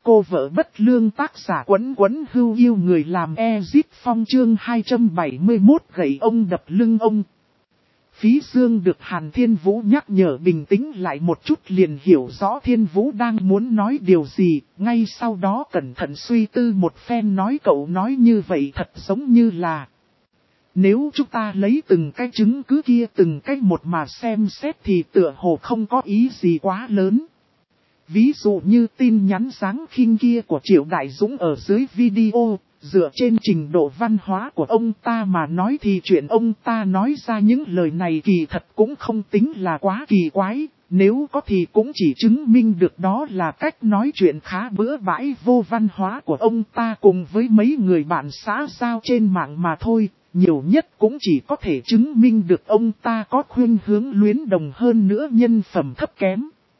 cô vợ bất lương tác giả Quấn Quấn Hưu yêu người làm Ezip Phong chương 271 gậy ông đập lưng ông. Phí Dương được Hàn Thiên Vũ nhắc nhở bình tĩnh lại một chút liền hiểu rõ Thiên Vũ đang muốn nói điều gì, ngay sau đó cẩn thận suy tư một phen nói cậu nói như vậy thật giống như là: nếu chúng ta lấy từng cái chứng cứ kia từng cái một mà xem xét thì tựa hồ không có ý gì quá lớn. Ví dụ như tin nhắn dáng khinh kia của Triệu Đại Dũng ở dưới video, dựa trên trình độ văn hóa của ông ta mà nói thì chuyện ông ta nói ra những lời này kỳ thật cũng không tính là quá kỳ quái, nếu có thì cũng chỉ chứng minh được đó là cách nói chuyện khá bừa bãi vô văn hóa của ông ta cùng với mấy người bạn xã giao trên mạng mà thôi. Nhiều nhất cũng chỉ có thể chứng minh được ông ta có khuynh hướng luyến đồng hơn nữa nhân phẩm thấp kém.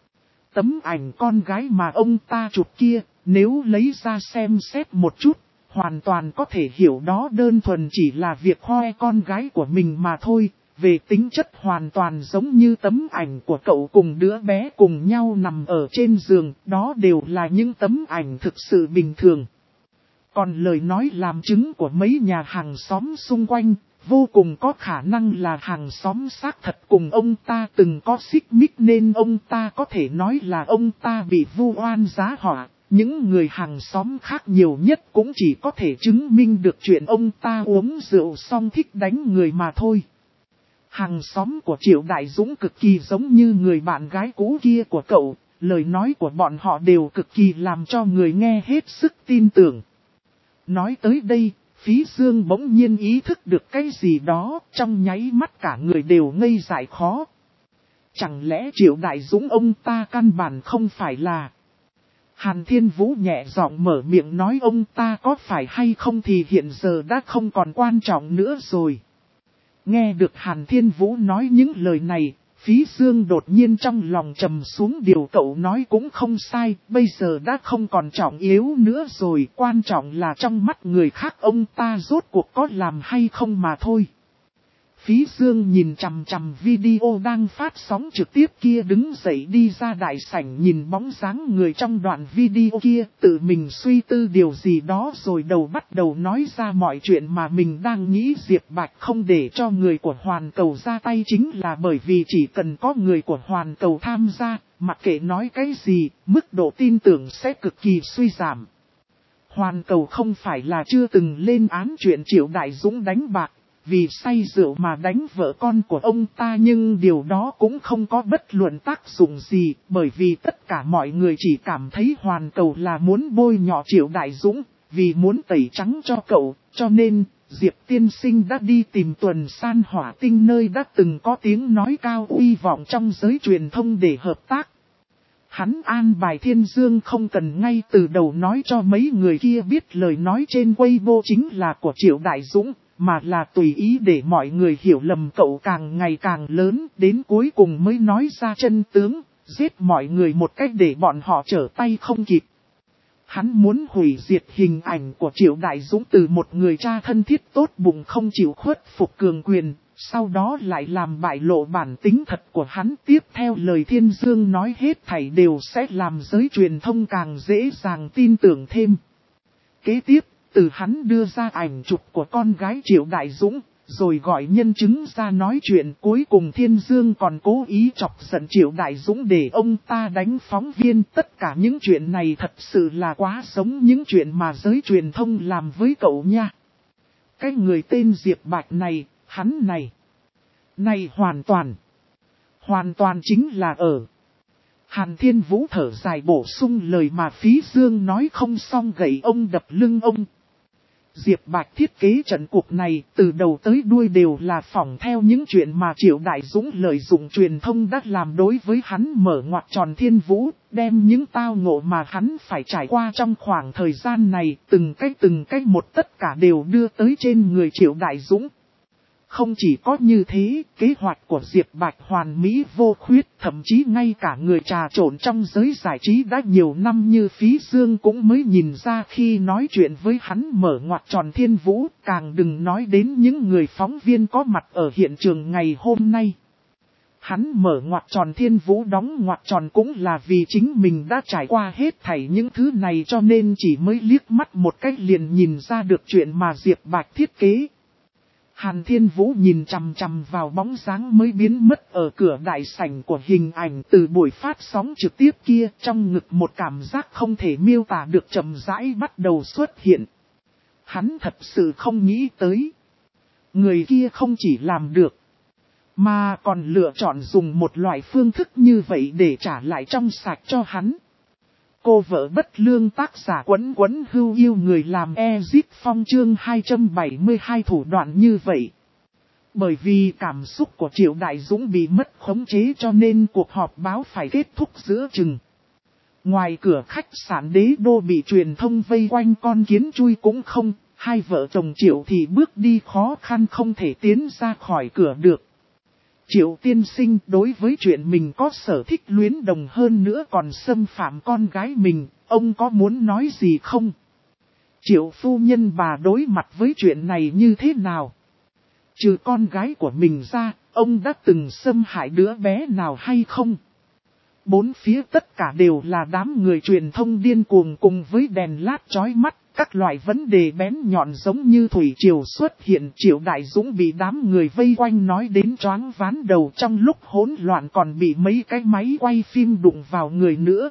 Tấm ảnh con gái mà ông ta chụp kia, nếu lấy ra xem xét một chút, hoàn toàn có thể hiểu đó đơn thuần chỉ là việc khoe con gái của mình mà thôi. Về tính chất hoàn toàn giống như tấm ảnh của cậu cùng đứa bé cùng nhau nằm ở trên giường, đó đều là những tấm ảnh thực sự bình thường. Còn lời nói làm chứng của mấy nhà hàng xóm xung quanh, vô cùng có khả năng là hàng xóm xác thật cùng ông ta từng có xích mích nên ông ta có thể nói là ông ta bị vu oan giá họa. Những người hàng xóm khác nhiều nhất cũng chỉ có thể chứng minh được chuyện ông ta uống rượu xong thích đánh người mà thôi. Hàng xóm của Triệu Đại Dũng cực kỳ giống như người bạn gái cũ kia của cậu, lời nói của bọn họ đều cực kỳ làm cho người nghe hết sức tin tưởng. Nói tới đây, Phí Dương bỗng nhiên ý thức được cái gì đó, trong nháy mắt cả người đều ngây dại khó. Chẳng lẽ Triệu Đại Dũng ông ta căn bản không phải là... Hàn Thiên Vũ nhẹ giọng mở miệng nói ông ta có phải hay không thì hiện giờ đã không còn quan trọng nữa rồi. Nghe được Hàn Thiên Vũ nói những lời này, Phí Dương đột nhiên trong lòng trầm xuống, điều cậu nói cũng không sai, bây giờ đã không còn trọng yếu nữa rồi, quan trọng là trong mắt người khác ông ta rốt cuộc có làm hay không mà thôi. Phí Dương nhìn chằm chằm video đang phát sóng trực tiếp kia đứng dậy đi ra đại sảnh nhìn bóng dáng người trong đoạn video kia, tự mình suy tư điều gì đó rồi bắt đầu nói ra mọi chuyện mà mình đang nghĩ. Diệp Bạch không để cho người của Hoàn Cầu ra tay chính là bởi vì chỉ cần có người của Hoàn Cầu tham gia, mặc kệ nói cái gì, mức độ tin tưởng sẽ cực kỳ suy giảm. Hoàn Cầu không phải là chưa từng lên án chuyện Triệu Đại Dũng đánh bạc, vì say rượu mà đánh vợ con của ông ta, nhưng điều đó cũng không có bất luận tác dụng gì, bởi vì tất cả mọi người chỉ cảm thấy Hoàn Cầu là muốn bôi nhọ Triệu Đại Dũng, vì muốn tẩy trắng cho cậu, cho nên Diệp tiên sinh đã đi tìm Tuần San Hỏa Tinh nơi đã từng có tiếng nói cao uy vọng trong giới truyền thông để hợp tác. Hắn an bài Thiên Dương không cần ngay từ đầu nói cho mấy người kia biết lời nói trên Weibo chính là của Triệu Đại Dũng, mà là tùy ý để mọi người hiểu lầm cậu càng ngày càng lớn, đến cuối cùng mới nói ra chân tướng, giết mọi người một cách để bọn họ trở tay không kịp. Hắn muốn hủy diệt hình ảnh của Triệu Đại Dũng từ một người cha thân thiết tốt bụng không chịu khuất phục cường quyền, sau đó lại làm bại lộ bản tính thật của hắn. Tiếp theo lời Thiên Dương nói hết thảy đều sẽ làm giới truyền thông càng dễ dàng tin tưởng thêm. Kế tiếp, từ hắn đưa ra ảnh chụp của con gái Triệu Đại Dũng, rồi gọi nhân chứng ra nói chuyện, cuối cùng Thiên Dương còn cố ý chọc giận Triệu Đại Dũng để ông ta đánh phóng viên. Tất cả những chuyện này thật sự là quá giống những chuyện mà giới truyền thông làm với cậu nha. Cái người tên Diệp Bạch này, hắn này hoàn toàn chính là ở. Hàn Thiên Vũ thở dài bổ sung lời mà Phí Dương nói không xong, gậy ông đập lưng ông. Diệp Bạch thiết kế trận cuộc này từ đầu tới đuôi đều là phỏng theo những chuyện mà Triệu Đại Dũng lợi dụng truyền thông đã làm đối với hắn, mở ngoặc tròn Thiên Vũ, đem những tao ngộ mà hắn phải trải qua trong khoảng thời gian này, từng cách một tất cả đều đưa tới trên người Triệu Đại Dũng. Không chỉ có như thế, kế hoạch của Diệp Bạch hoàn mỹ vô khuyết, thậm chí ngay cả người trà trộn trong giới giải trí đã nhiều năm như Phí Dương cũng mới nhìn ra khi nói chuyện với hắn mở ngoặc tròn Thiên Vũ, càng đừng nói đến những người phóng viên có mặt ở hiện trường ngày hôm nay. Hắn mở ngoặc tròn Thiên Vũ đóng ngoặc tròn cũng là vì chính mình đã trải qua hết thảy những thứ này cho nên chỉ mới liếc mắt một cách liền nhìn ra được chuyện mà Diệp Bạch thiết kế. Hàn Thiên Vũ nhìn chằm chằm vào bóng dáng mới biến mất ở cửa đại sảnh của hình ảnh từ buổi phát sóng trực tiếp kia, trong ngực một cảm giác không thể miêu tả được chậm rãi bắt đầu xuất hiện. Hắn thật sự không nghĩ tới. Người kia không chỉ làm được, mà còn lựa chọn dùng một loại phương thức như vậy để trả lại trong sạch cho hắn. Cô vợ bất lương tác giả Quấn Quấn Hưu yêu người làm Ezip Phong chương 272 thủ đoạn như vậy. Bởi vì cảm xúc của Triệu Đại Dũng bị mất khống chế cho nên cuộc họp báo phải kết thúc giữa chừng. Ngoài cửa khách sạn Đế Đô bị truyền thông vây quanh con kiến chui cũng không, hai vợ chồng Triệu thì bước đi khó khăn không thể tiến ra khỏi cửa được. Triệu tiên sinh đối với chuyện mình có sở thích luyến đồng hơn nữa còn xâm phạm con gái mình, ông có muốn nói gì không? Triệu phu nhân bà đối mặt với chuyện này như thế nào? Trừ con gái của mình ra, ông đã từng xâm hại đứa bé nào hay không? Bốn phía tất cả đều là đám người truyền thông điên cuồng cùng với đèn lát chói mắt. Các loại vấn đề bén nhọn giống như thủy triều xuất hiện. Triệu Đại Dũng bị đám người vây quanh nói đến choáng váng đầu, trong lúc hỗn loạn còn bị mấy cái máy quay phim đụng vào người nữa.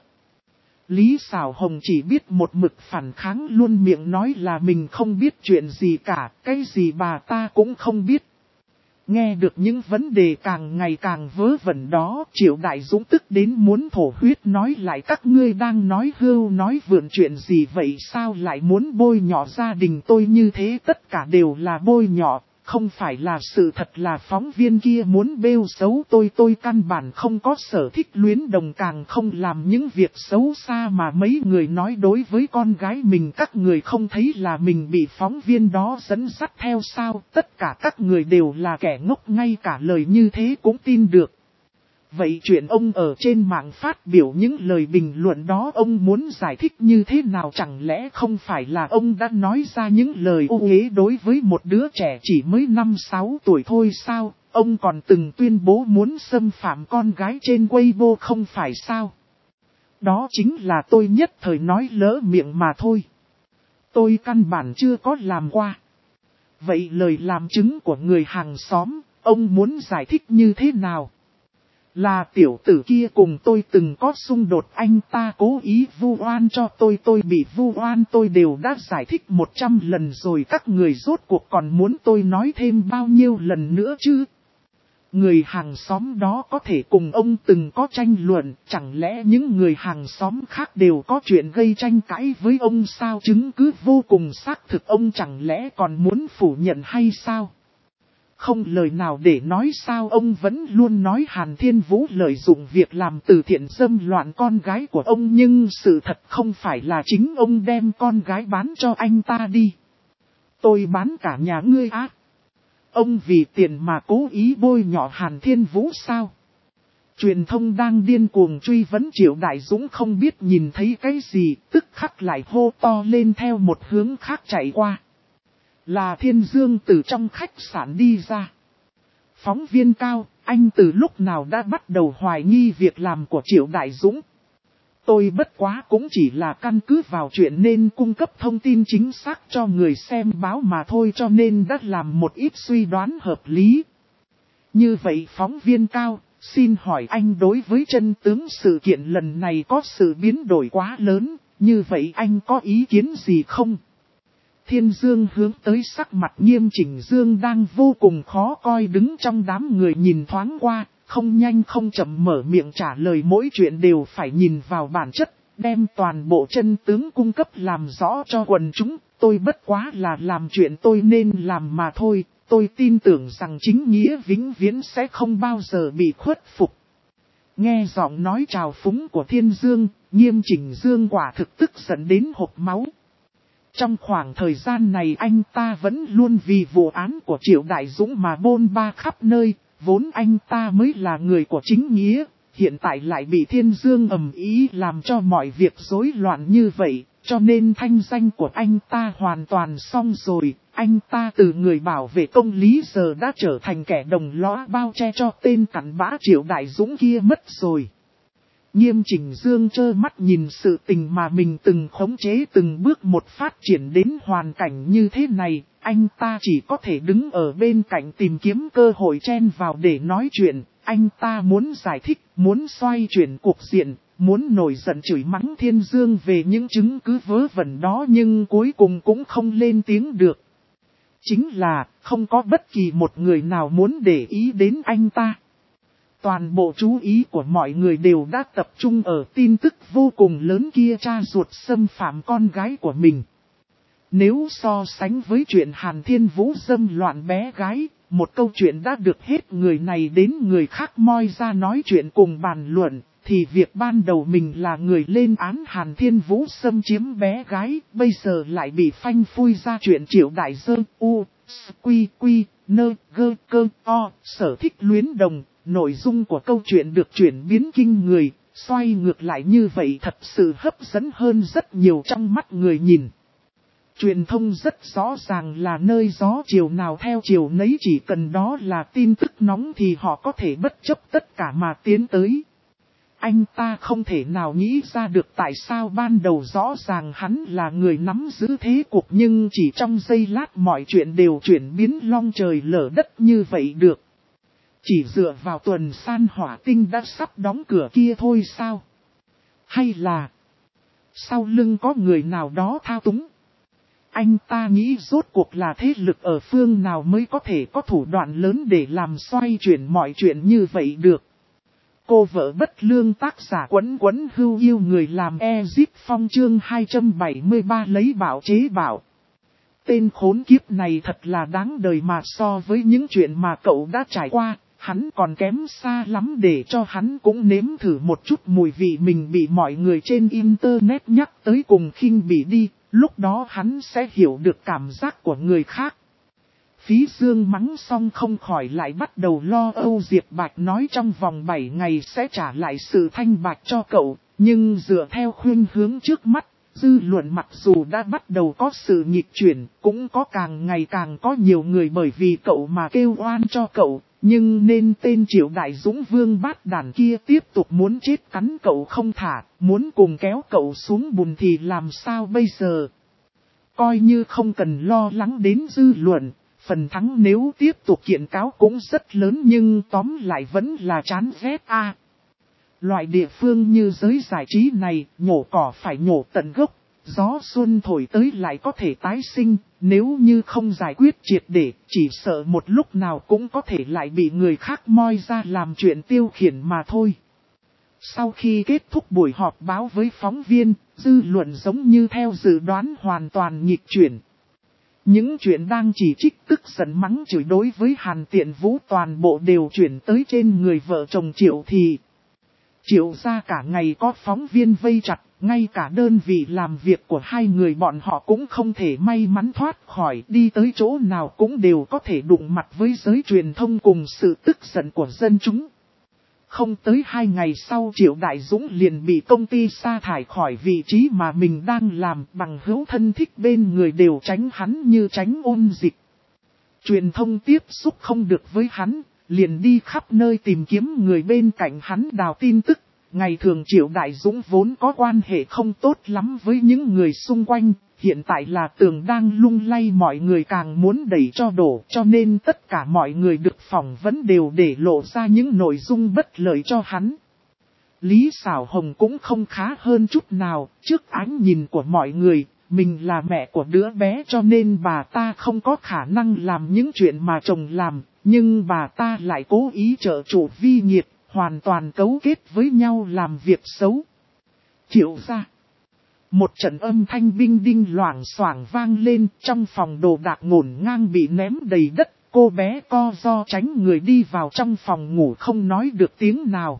Lý Sảo Hồng chỉ biết một mực phản kháng, luôn miệng nói là mình không biết chuyện gì cả, cái gì bà ta cũng không biết. Nghe được những vấn đề càng ngày càng vớ vẩn đó, Triệu Đại Dũng tức đến muốn thổ huyết, nói lại các ngươi đang nói hưu nói vượn chuyện gì vậy, sao lại muốn bôi nhọ gia đình tôi như thế, tất cả đều là bôi nhọ, không phải là sự thật, là phóng viên kia muốn bêu xấu tôi căn bản không có sở thích luyến đồng, càng không làm những việc xấu xa mà mấy người nói đối với con gái mình. Các người không thấy là mình bị phóng viên đó dẫn dắt theo sao? Tất cả các người đều là kẻ ngốc, ngay cả lời như thế cũng tin được. Vậy chuyện ông ở trên mạng phát biểu những lời bình luận đó ông muốn giải thích như thế nào? Chẳng lẽ không phải là ông đã nói ra những lời ô uế đối với một đứa trẻ chỉ mới 5-6 tuổi thôi sao? Ông còn từng tuyên bố muốn xâm phạm con gái trên Weibo không phải sao? Đó chính là tôi nhất thời nói lỡ miệng mà thôi. Tôi căn bản chưa có làm qua. Vậy lời làm chứng của người hàng xóm, ông muốn giải thích như thế nào? Là tiểu tử kia cùng tôi từng có xung đột, anh ta cố ý vu oan cho tôi bị vu oan tôi đều đã giải thích 100 lần rồi, các người rốt cuộc còn muốn tôi nói thêm bao nhiêu lần nữa chứ? Người hàng xóm đó có thể cùng ông từng có tranh luận, chẳng lẽ những người hàng xóm khác đều có chuyện gây tranh cãi với ông sao? Chứng cứ vô cùng xác thực, ông chẳng lẽ còn muốn phủ nhận hay sao? Không lời nào để nói sao? Ông vẫn luôn nói Hàn Thiên Vũ lợi dụng việc làm từ thiện dâm loạn con gái của ông, nhưng sự thật không phải là chính ông đem con gái bán cho anh ta đi. Tôi bán cả nhà ngươi á. Ông vì tiền mà cố ý bôi nhọ Hàn Thiên Vũ sao? Truyền thông đang điên cuồng truy vấn, Triệu Đại Dũng không biết nhìn thấy cái gì, tức khắc lại hô to lên theo một hướng khác chạy qua. Là Thiên Dương từ trong khách sạn đi ra. Phóng viên Cao, anh từ lúc nào đã bắt đầu hoài nghi việc làm của Triệu Đại Dũng? Tôi bất quá cũng chỉ là căn cứ vào chuyện nên cung cấp thông tin chính xác cho người xem báo mà thôi, cho nên đã làm một ít suy đoán hợp lý. Như vậy phóng viên Cao, xin hỏi anh đối với chân tướng sự kiện lần này có sự biến đổi quá lớn, như vậy anh có ý kiến gì không? Thiên Dương hướng tới sắc mặt nghiêm chỉnh Dương đang vô cùng khó coi đứng trong đám người nhìn thoáng qua, không nhanh không chậm mở miệng trả lời, mỗi chuyện đều phải nhìn vào bản chất, đem toàn bộ chân tướng cung cấp làm rõ cho quần chúng. Tôi bất quá là làm chuyện tôi nên làm mà thôi, tôi tin tưởng rằng chính nghĩa vĩnh viễn sẽ không bao giờ bị khuất phục. Nghe giọng nói trào phúng của Thiên Dương, nghiêm chỉnh Dương quả thực tức giận đến hộc máu. Trong khoảng thời gian này anh ta vẫn luôn vì vụ án của Triệu Đại Dũng mà bôn ba khắp nơi, vốn anh ta mới là người của chính nghĩa, hiện tại lại bị Thiên Dương ầm ý làm cho mọi việc rối loạn như vậy, cho nên thanh danh của anh ta hoàn toàn xong rồi, Anh ta từ người bảo vệ công lý giờ đã trở thành kẻ đồng lõa bao che cho tên cặn bã Triệu Đại Dũng kia mất rồi. Nghiêm Chỉnh Dương trơ mắt nhìn sự tình mà mình từng khống chế từng bước một phát triển đến hoàn cảnh như thế này, anh ta chỉ có thể đứng ở bên cạnh tìm kiếm cơ hội chen vào để nói chuyện. Anh ta muốn giải thích, muốn xoay chuyển cuộc diện, muốn nổi giận chửi mắng Thiên Dương về những chứng cứ vớ vẩn đó nhưng cuối cùng cũng không lên tiếng được. Chính là không có bất kỳ một người nào muốn để ý đến anh ta. Toàn bộ chú ý của mọi người đều đã tập trung ở tin tức vô cùng lớn kia cha ruột xâm phạm con gái của mình. Nếu so sánh với chuyện Hàn Thiên Vũ dâm loạn bé gái, một câu chuyện đã được hết người này đến người khác moi ra nói chuyện cùng bàn luận, thì việc ban đầu mình là người lên án Hàn Thiên Vũ xâm chiếm bé gái, bây giờ lại bị phanh phui ra chuyện Triệu Đại Dơ, sở thích luyến đồng. Nội dung của câu chuyện được chuyển biến kinh người, xoay ngược lại như vậy thật sự hấp dẫn hơn rất nhiều trong mắt người nhìn. Truyền thông rất rõ ràng là nơi gió chiều nào theo chiều nấy, chỉ cần đó là tin tức nóng thì họ có thể bất chấp tất cả mà tiến tới. Anh ta không thể nào nghĩ ra được tại sao ban đầu rõ ràng hắn là người nắm giữ thế cuộc nhưng chỉ trong giây lát mọi chuyện đều chuyển biến long trời lở đất như vậy được. Chỉ dựa vào tuần san hỏa tinh đã sắp đóng cửa kia thôi sao? Hay là sau lưng có người nào đó thao túng? Anh ta nghĩ rốt cuộc là thế lực ở phương nào mới có thể có thủ đoạn lớn để làm xoay chuyển mọi chuyện như vậy được. Cô vợ bất lương tác giả Quấn Quấn Hưu yêu người làm Ezip Phong chương 273 lấy bảo chế bảo. Tên khốn kiếp này thật là đáng đời mà so với những chuyện mà cậu đã trải qua. Hắn còn kém xa lắm để cho hắn cũng nếm thử một chút mùi vị mình bị mọi người trên internet nhắc tới cùng khinh bỉ đi, lúc đó hắn sẽ hiểu được cảm giác của người khác. Phí Dương mắng xong không khỏi lại bắt đầu lo âu. Diệp Bạch nói trong vòng 7 ngày sẽ trả lại sự thanh bạch cho cậu, nhưng dựa theo khuynh hướng trước mắt, dư luận mặc dù đã bắt đầu có sự nghịch chuyển, cũng có càng ngày càng có nhiều người bởi vì cậu mà kêu oan cho cậu. Nhưng nên tên Triệu Đại Dũng vương bát đàn kia tiếp tục muốn chết cắn cậu không thả, muốn cùng kéo cậu xuống bùn thì làm sao bây giờ? Coi như không cần lo lắng đến dư luận, phần thắng nếu tiếp tục kiện cáo cũng rất lớn nhưng tóm lại vẫn là chán ghét a. Loại địa phương như giới giải trí này, nhổ cỏ phải nhổ tận gốc. Gió xuân thổi tới lại có thể tái sinh, nếu như không giải quyết triệt để, chỉ sợ một lúc nào cũng có thể lại bị người khác moi ra làm chuyện tiêu khiển mà thôi. Sau khi kết thúc buổi họp báo với phóng viên, dư luận giống như theo dự đoán hoàn toàn nghịch chuyển. Những chuyện đang chỉ trích tức giận mắng chửi đối với Hàn Tiện Vũ toàn bộ đều chuyển tới trên người vợ chồng Triệu Thị. Triệu ra cả ngày có phóng viên vây chặt, ngay cả đơn vị làm việc của hai người bọn họ cũng không thể may mắn thoát khỏi, đi tới chỗ nào cũng đều có thể đụng mặt với giới truyền thông cùng sự tức giận của dân chúng. Không tới 2 ngày sau Triệu Đại Dũng liền bị công ty sa thải khỏi vị trí mà mình đang làm, bằng hữu thân thích bên người đều tránh hắn như tránh ôn dịch. Truyền thông tiếp xúc không được với hắn, liền đi khắp nơi tìm kiếm người bên cạnh hắn đào tin tức. Ngày thường Triệu Đại Dũng vốn có quan hệ không tốt lắm với những người xung quanh, hiện tại là tường đang lung lay mọi người càng muốn đẩy cho đổ, cho nên tất cả mọi người được phỏng vấn đều để lộ ra những nội dung bất lợi cho hắn. Lý Sảo Hồng cũng không khá hơn chút nào, trước ánh nhìn của mọi người, mình là mẹ của đứa bé cho nên bà ta không có khả năng làm những chuyện mà chồng làm, nhưng bà ta lại cố ý trợ chủ vi nhiệt, hoàn toàn cấu kết với nhau làm việc xấu. Triệu ra. Một trận âm thanh binh đinh loảng xoảng vang lên, trong phòng đồ đạc ngổn ngang bị ném đầy đất, cô bé co ro tránh người đi vào trong phòng ngủ không nói được tiếng nào.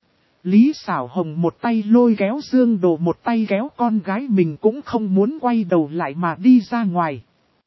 Lý Sảo Hồng một tay lôi kéo Dương Đồ, một tay kéo con gái mình cũng không muốn quay đầu lại mà đi ra ngoài.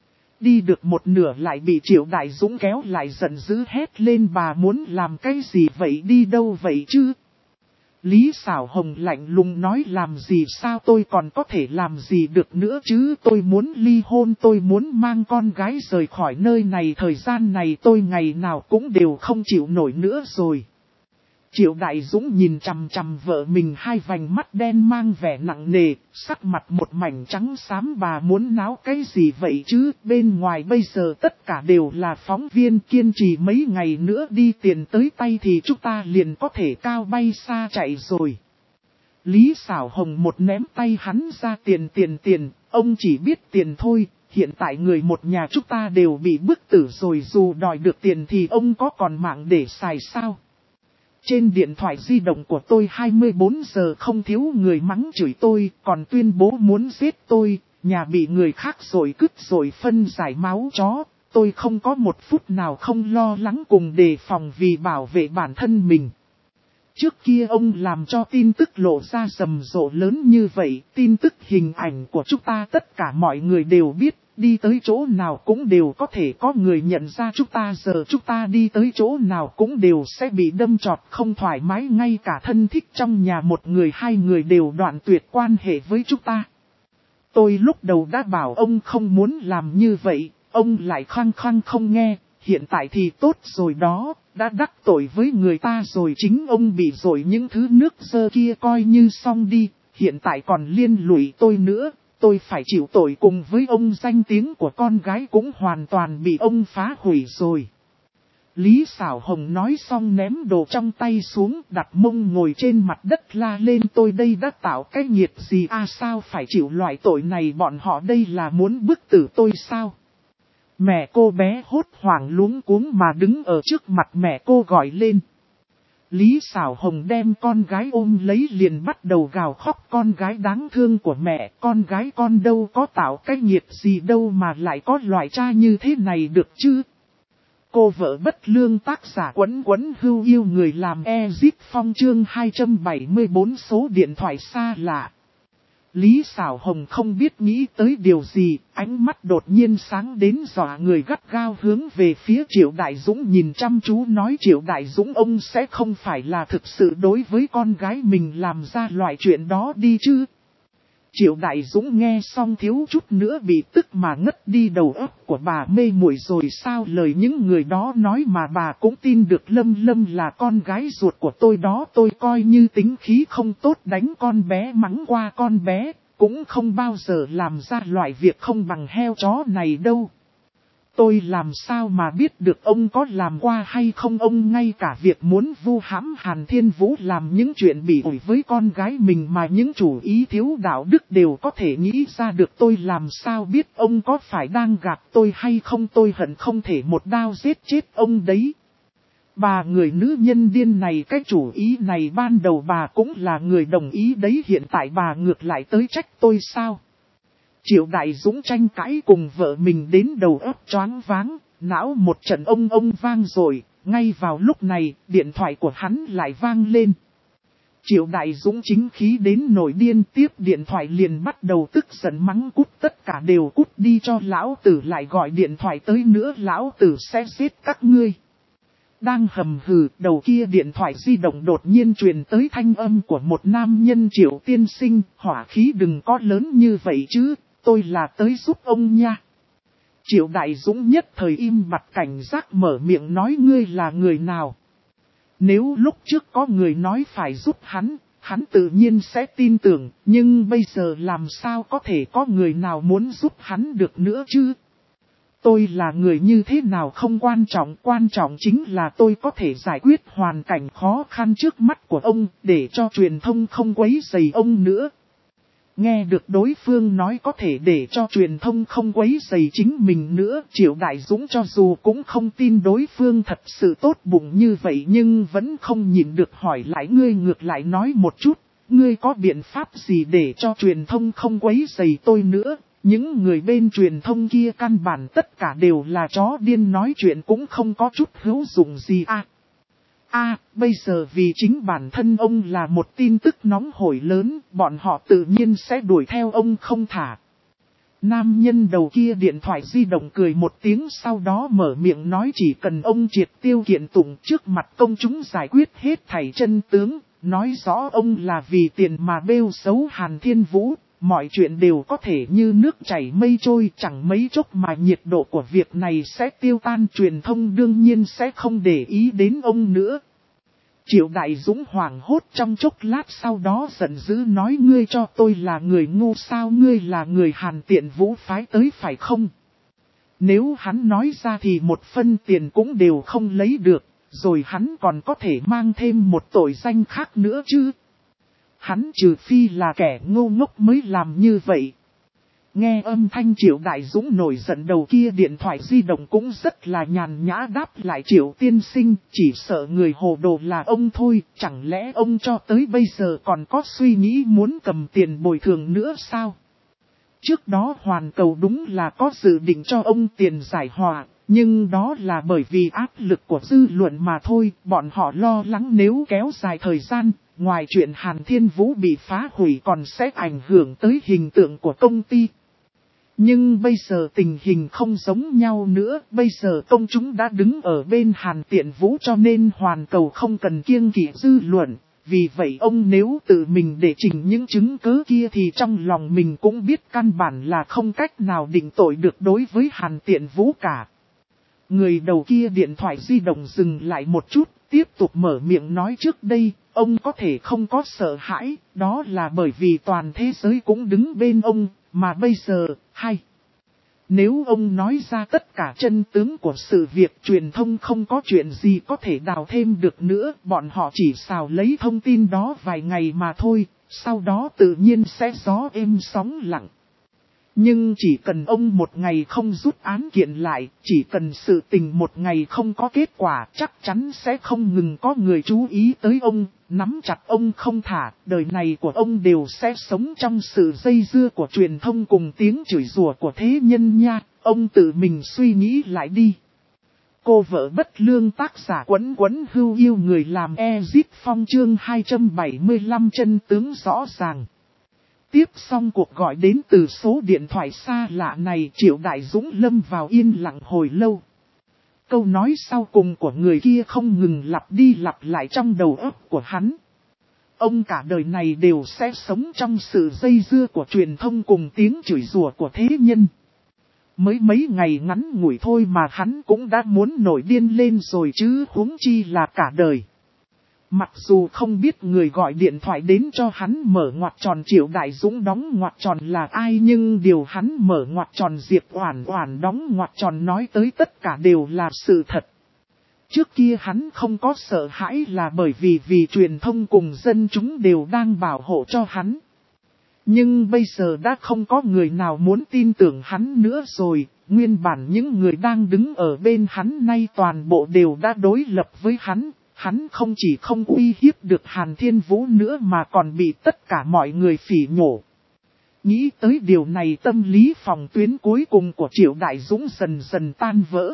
Đi được một nửa lại bị Triệu Đại Dũng kéo lại giận dữ hét lên, bà muốn làm cái gì vậy, đi đâu vậy chứ? Lý Sảo Hồng lạnh lùng nói làm gì sao tôi còn có thể làm gì được nữa chứ, tôi muốn ly hôn, tôi muốn mang con gái rời khỏi nơi này, thời gian này tôi ngày nào cũng đều không chịu nổi nữa rồi. Triệu Đại Dũng nhìn chằm chằm vợ mình, hai vành mắt đen mang vẻ nặng nề, sắc mặt một mảnh trắng xám. Bà muốn náo cái gì vậy chứ, bên ngoài bây giờ tất cả đều là phóng viên, kiên trì mấy ngày nữa đi tiền tới tay thì chúng ta liền có thể cao bay xa chạy rồi. Lý Sảo Hồng một ném tay hắn ra, tiền, ông chỉ biết tiền thôi, hiện tại người một nhà chúng ta đều bị bức tử rồi, dù đòi được tiền thì ông có còn mạng để xài sao? Trên điện thoại di động của tôi 24 giờ không thiếu người mắng chửi tôi, còn tuyên bố muốn giết tôi, nhà bị người khác rồi cứt rồi phân giải máu chó, tôi không có một phút nào không lo lắng cùng đề phòng vì bảo vệ bản thân mình. Trước kia ông làm cho tin tức lộ ra rầm rộ lớn như vậy, tin tức hình ảnh của chúng ta tất cả mọi người đều biết, đi tới chỗ nào cũng đều có thể có người nhận ra chúng ta, giờ chúng ta đi tới chỗ nào cũng đều sẽ bị đâm chọt không thoải mái, ngay cả thân thích trong nhà một người hai người đều đoạn tuyệt quan hệ với chúng ta. Tôi lúc đầu đã bảo ông không muốn làm như vậy, ông lại khăng khăng không nghe, hiện tại thì tốt rồi đó. Đã đắc tội với người ta rồi, chính ông bị rồi những thứ nước dơ kia coi như xong đi, hiện tại còn liên lụy tôi nữa, tôi phải chịu tội cùng với ông, danh tiếng của con gái cũng hoàn toàn bị ông phá hủy rồi. Lý Sảo Hồng nói xong ném đồ trong tay xuống, đặt mông ngồi trên mặt đất la lên, tôi đây đã tạo cái nhiệt gì sao phải chịu loại tội này, bọn họ đây là muốn bức tử tôi sao? Mẹ cô bé hốt hoảng luống cuống mà đứng ở trước mặt mẹ cô gọi lên. Lý Sảo Hồng đem con gái ôm lấy liền bắt đầu gào khóc, con gái đáng thương của mẹ, con gái con đâu có tạo cái nhiệt gì đâu mà lại có loại cha như thế này được chứ. Cô vợ bất lương, tác giả Quấn Quấn Hưu Yêu người làm Ezip Phong, chương 274, số điện thoại xa lạ. Lý Sảo Hồng không biết nghĩ tới điều gì, ánh mắt đột nhiên sáng đến dọa người, gắt gao hướng về phía Triệu Đại Dũng nhìn chăm chú nói, Triệu Đại Dũng, ông sẽ không phải là thực sự đối với con gái mình làm ra loại chuyện đó đi chứ? Triệu Đại Dũng nghe xong thiếu chút nữa bị tức mà ngất đi, đầu óc của bà mê muội rồi sao, lời những người đó nói mà bà cũng tin được, Lâm là con gái ruột của tôi đó, tôi coi như tính khí không tốt đánh con bé, mắng qua con bé, cũng không bao giờ làm ra loại việc không bằng heo chó này đâu. Tôi làm sao mà biết được ông có làm qua hay không, ông ngay cả việc muốn vu hãm Hàn Thiên Vũ làm những chuyện bỉ ổi với con gái mình mà những chủ ý thiếu đạo đức đều có thể nghĩ ra được, tôi làm sao biết ông có phải đang gạt tôi hay không, tôi hận không thể một đao giết chết ông đấy. Bà người nữ nhân điên này, cái chủ ý này ban đầu bà cũng là người đồng ý đấy, hiện tại bà ngược lại tới trách tôi sao? Triệu Đại Dũng tranh cãi cùng vợ mình đến đầu óc choáng váng, não một trận ông vang rồi, ngay vào lúc này, điện thoại của hắn lại vang lên. Triệu Đại Dũng chính khí đến nổi điên, tiếp điện thoại liền bắt đầu tức giận mắng, cút, tất cả đều cút đi cho lão tử, lại gọi điện thoại tới nữa lão tử sẽ giết các ngươi. Đang hầm hừ, đầu kia điện thoại di động đột nhiên truyền tới thanh âm của một nam nhân, Triệu tiên sinh, hỏa khí đừng có lớn như vậy chứ, tôi là tới giúp ông nha. Triệu Đại Dũng nhất thời im bặt, cảnh giác mở miệng nói, ngươi là người nào? Nếu lúc trước có người nói phải giúp hắn tự nhiên sẽ tin tưởng, nhưng bây giờ làm sao có thể có người nào muốn giúp hắn được nữa chứ? Tôi là người như thế nào không quan trọng chính là tôi có thể giải quyết hoàn cảnh khó khăn trước mắt của ông, để cho truyền thông không quấy rầy ông nữa. Nghe được đối phương nói có thể để cho truyền thông không quấy rầy chính mình nữa, Triệu Đại Dũng cho dù cũng không tin đối phương thật sự tốt bụng như vậy, nhưng vẫn không nhịn được hỏi lại, ngươi ngược lại nói một chút, ngươi có biện pháp gì để cho truyền thông không quấy rầy tôi nữa? Những người bên truyền thông kia căn bản tất cả đều là chó điên, nói chuyện cũng không có chút hữu dụng gì bây giờ vì chính bản thân ông là một tin tức nóng hổi lớn, bọn họ tự nhiên sẽ đuổi theo ông không thả. Nam nhân đầu kia điện thoại di động cười một tiếng, sau đó mở miệng nói, chỉ cần ông triệt tiêu kiện tụng trước mặt công chúng giải quyết hết thảy chân tướng, nói rõ ông là vì tiền mà bêu xấu Hàn Thiên Vũ, mọi chuyện đều có thể như nước chảy mây trôi, chẳng mấy chốc mà nhiệt độ của việc này sẽ tiêu tan, truyền thông đương nhiên sẽ không để ý đến ông nữa. Triệu Đại Dũng hoảng hốt trong chốc lát, sau đó giận dữ nói: ngươi cho tôi là người ngu sao, ngươi là người Hàn Tiện Vũ phái tới phải không? Nếu hắn nói ra thì một phân tiền cũng đều không lấy được, rồi hắn còn có thể mang thêm một tội danh khác nữa chứ. Hắn trừ phi là kẻ ngu ngốc mới làm như vậy. Nghe âm thanh Triệu Đại Dũng nổi giận, đầu kia điện thoại di động cũng rất là nhàn nhã đáp lại: Triệu tiên sinh, chỉ sợ người hồ đồ là ông thôi, chẳng lẽ ông cho tới bây giờ còn có suy nghĩ muốn cầm tiền bồi thường nữa sao? Trước đó Hoàn Cầu đúng là có dự định cho ông tiền giải hòa, nhưng đó là bởi vì áp lực của dư luận mà thôi, bọn họ lo lắng nếu kéo dài thời gian, ngoài chuyện Hàn Thiên Vũ bị phá hủy còn sẽ ảnh hưởng tới hình tượng của công ty. Nhưng bây giờ tình hình không giống nhau nữa, bây giờ công chúng đã đứng ở bên Hàn Tiện Vũ cho nên Hoàn Cầu không cần kiêng kỵ dư luận. Vì vậy ông nếu tự mình để trình những chứng cứ kia thì trong lòng mình cũng biết căn bản là không cách nào định tội được đối với Hàn Tiện Vũ cả. Người đầu kia điện thoại di động dừng lại một chút, tiếp tục mở miệng nói: trước đây, ông có thể không có sợ hãi, đó là bởi vì toàn thế giới cũng đứng bên ông, mà bây giờ, nếu ông nói ra tất cả chân tướng của sự việc, truyền thông không có chuyện gì có thể đào thêm được nữa, bọn họ chỉ xào lấy thông tin đó vài ngày mà thôi, sau đó tự nhiên sẽ gió êm sóng lặng. Nhưng chỉ cần ông một ngày không rút án kiện lại, chỉ cần sự tình một ngày không có kết quả, chắc chắn sẽ không ngừng có người chú ý tới ông, nắm chặt ông không thả, đời này của ông đều sẽ sống trong sự dây dưa của truyền thông cùng tiếng chửi rủa của thế nhân nha, ông tự mình suy nghĩ lại đi. Cô vợ bất lương, tác giả Quấn Quấn Hưu Yêu người làm Ezip Phong, chương 275 chân tướng rõ ràng. Tiếp xong cuộc gọi đến từ số điện thoại xa lạ này, Triệu Đại Dũng lâm vào yên lặng hồi lâu. Câu nói sau cùng của người kia không ngừng lặp đi lặp lại trong đầu óc của hắn. Ông cả đời này đều sẽ sống trong sự dây dưa của truyền thông cùng tiếng chửi rủa của thế nhân. Mới mấy ngày ngắn ngủi thôi mà hắn cũng đã muốn nổi điên lên rồi chứ huống chi là cả đời. Mặc dù không biết người gọi điện thoại đến cho hắn mở ngoặc tròn Triệu Đại Dũng đóng ngoặc tròn là ai, nhưng điều hắn mở ngoặc tròn Diệp Oản Oản đóng ngoặc tròn nói tới tất cả đều là sự thật. Trước kia hắn không có sợ hãi là bởi vì truyền thông cùng dân chúng đều đang bảo hộ cho hắn. Nhưng bây giờ đã không có người nào muốn tin tưởng hắn nữa rồi, nguyên bản những người đang đứng ở bên hắn nay toàn bộ đều đã đối lập với hắn. Hắn không chỉ không uy hiếp được Hàn Thiên Vũ nữa mà còn bị tất cả mọi người phỉ nhổ. Nghĩ tới điều này, tâm lý phòng tuyến cuối cùng của Triệu Đại Dũng dần dần tan vỡ.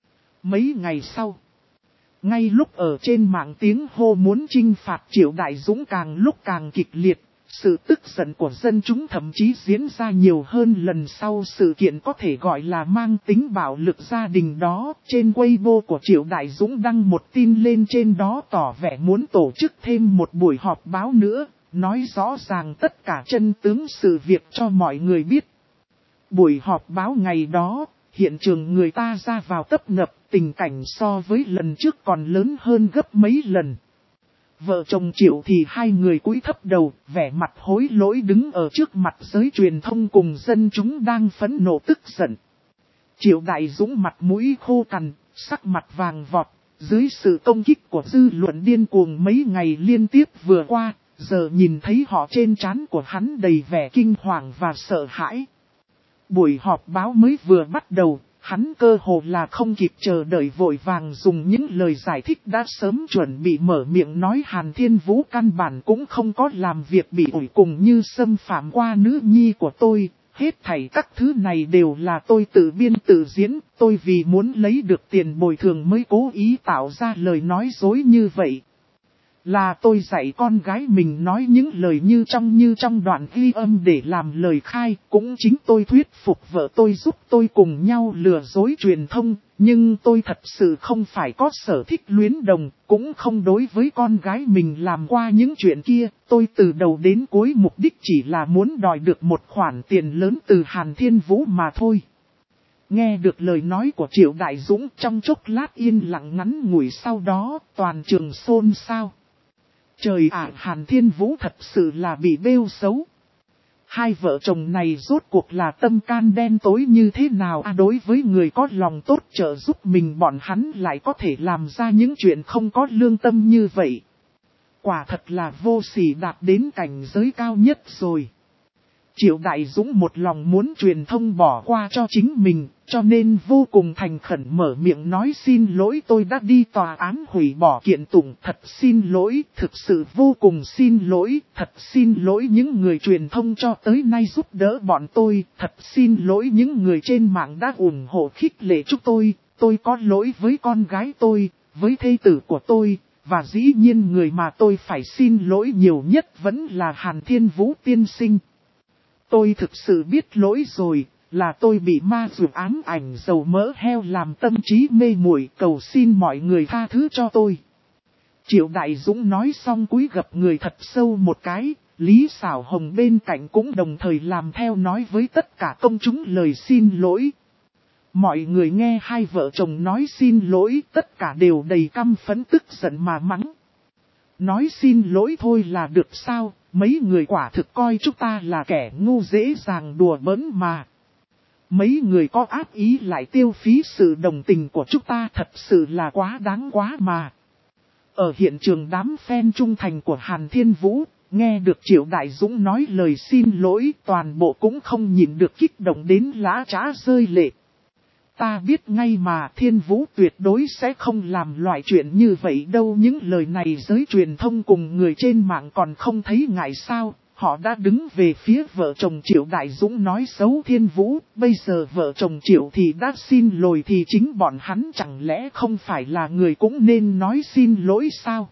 Mấy ngày sau, ngay lúc ở trên mạng tiếng hô muốn chinh phạt Triệu Đại Dũng càng lúc càng kịch liệt, sự tức giận của dân chúng thậm chí diễn ra nhiều hơn lần sau sự kiện có thể gọi là mang tính bạo lực gia đình đó. Trên Weibo của Triệu Đại Dũng đăng một tin lên trên đó tỏ vẻ muốn tổ chức thêm một buổi họp báo nữa, nói rõ ràng tất cả chân tướng sự việc cho mọi người biết. Buổi họp báo ngày đó, hiện trường người ta ra vào tấp nập, tình cảnh so với lần trước còn lớn hơn gấp mấy lần. Vợ chồng Triệu thì hai người cúi thấp đầu, vẻ mặt hối lỗi đứng ở trước mặt giới truyền thông cùng dân chúng đang phẫn nộ tức giận. Triệu Đại Dũng mặt mũi khô cằn, sắc mặt vàng vọt, dưới sự công kích của dư luận điên cuồng mấy ngày liên tiếp vừa qua, giờ nhìn thấy họ trên trán của hắn đầy vẻ kinh hoàng và sợ hãi. Buổi họp báo mới vừa bắt đầu, hắn cơ hồ là không kịp chờ đợi vội vàng dùng những lời giải thích đã sớm chuẩn bị mở miệng nói Hàn Thiên Vũ căn bản cũng không có làm việc bị ủi cùng như xâm phạm qua nữ nhi của tôi. Hết thảy các thứ này đều là tôi tự biên tự diễn, tôi vì muốn lấy được tiền bồi thường mới cố ý tạo ra lời nói dối như vậy. Là tôi dạy con gái mình nói những lời như trong đoạn ghi âm để làm lời khai, cũng chính tôi thuyết phục vợ tôi giúp tôi cùng nhau lừa dối truyền thông, nhưng tôi thật sự không phải có sở thích luyến đồng, cũng không đối với con gái mình làm qua những chuyện kia, tôi từ đầu đến cuối mục đích chỉ là muốn đòi được một khoản tiền lớn từ Hàn Thiên Vũ mà thôi. Nghe được lời nói của Triệu Đại Dũng trong chốc lát yên lặng ngắn ngủi sau đó, toàn trường xôn xao. Trời ạ, Hàn Thiên Vũ thật sự là bị bêu xấu. Hai vợ chồng này rốt cuộc là tâm can đen tối như thế nào đối với người có lòng tốt trợ giúp mình bọn hắn lại có thể làm ra những chuyện không có lương tâm như vậy. Quả thật là vô sỉ đạt đến cảnh giới cao nhất rồi. Triệu Đại Dũng một lòng muốn truyền thông bỏ qua cho chính mình, cho nên vô cùng thành khẩn mở miệng nói xin lỗi, tôi đã đi tòa án hủy bỏ kiện tụng, thật xin lỗi, thực sự vô cùng xin lỗi, thật xin lỗi những người truyền thông cho tới nay giúp đỡ bọn tôi, thật xin lỗi những người trên mạng đã ủng hộ khích lệ chúng tôi có lỗi với con gái tôi, với thê tử của tôi, và dĩ nhiên người mà tôi phải xin lỗi nhiều nhất vẫn là Hàn Thiên Vũ tiên sinh. Tôi thực sự biết lỗi rồi, là tôi bị ma dụ ám ảnh dầu mỡ heo làm tâm trí mê muội, cầu xin mọi người tha thứ cho tôi. Triệu Đại Dũng nói xong cúi gập người thật sâu một cái, Lý Xảo Hồng bên cạnh cũng đồng thời làm theo nói với tất cả công chúng lời xin lỗi. Mọi người nghe hai vợ chồng nói xin lỗi, tất cả đều đầy căm phẫn tức giận mà mắng. Nói xin lỗi thôi là được sao? Mấy người quả thực coi chúng ta là kẻ ngu dễ dàng đùa bỡn mà. Mấy người có ác ý lại tiêu phí sự đồng tình của chúng ta thật sự là quá đáng quá mà. Ở hiện trường đám fan trung thành của Hàn Thiên Vũ, nghe được Triệu Đại Dũng nói lời xin lỗi toàn bộ cũng không nhìn được kích động đến lã trá rơi lệ. Ta biết ngay mà Thiên Vũ tuyệt đối sẽ không làm loại chuyện như vậy đâu. Những lời này giới truyền thông cùng người trên mạng còn không thấy ngại sao. Họ đã đứng về phía vợ chồng Triệu Đại Dũng nói xấu Thiên Vũ. Bây giờ vợ chồng Triệu thì đã xin lỗi thì chính bọn hắn chẳng lẽ không phải là người cũng nên nói xin lỗi sao?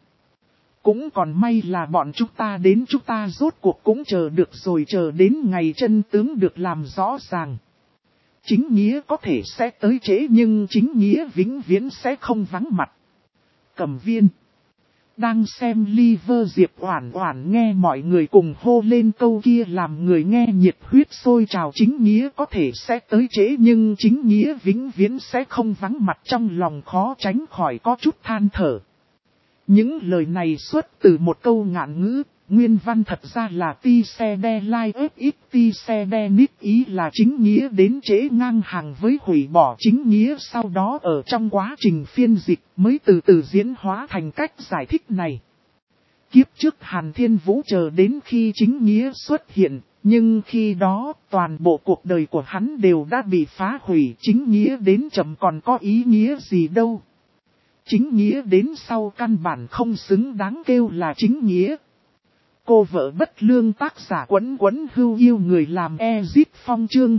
Cũng còn may là bọn chúng ta rốt cuộc cũng chờ được rồi, chờ đến ngày chân tướng được làm rõ ràng. Chính nghĩa có thể sẽ tới trễ nhưng chính nghĩa vĩnh viễn sẽ không vắng mặt. Cầm viên. Đang xem live Diệp Oản Oản nghe mọi người cùng hô lên câu kia làm người nghe nhiệt huyết sôi trào, chính nghĩa có thể sẽ tới trễ nhưng chính nghĩa vĩnh viễn sẽ không vắng mặt, trong lòng khó tránh khỏi có chút than thở. Những lời này xuất từ một câu ngạn ngữ. Nguyên văn thật ra là ti xe đe lai ếp ít ti xe đe nít, ý là chính nghĩa đến trễ ngang hàng với hủy bỏ chính nghĩa, sau đó ở trong quá trình phiên dịch mới từ từ diễn hóa thành cách giải thích này. Kiếp trước Hàn Thiên Vũ chờ đến khi chính nghĩa xuất hiện, nhưng khi đó toàn bộ cuộc đời của hắn đều đã bị phá hủy, chính nghĩa đến chậm còn có ý nghĩa gì đâu. Chính nghĩa đến sau căn bản không xứng đáng kêu là chính nghĩa. Cô vợ bất lương tác giả Quấn Quấn Hưu yêu người làm Ezit Phong chương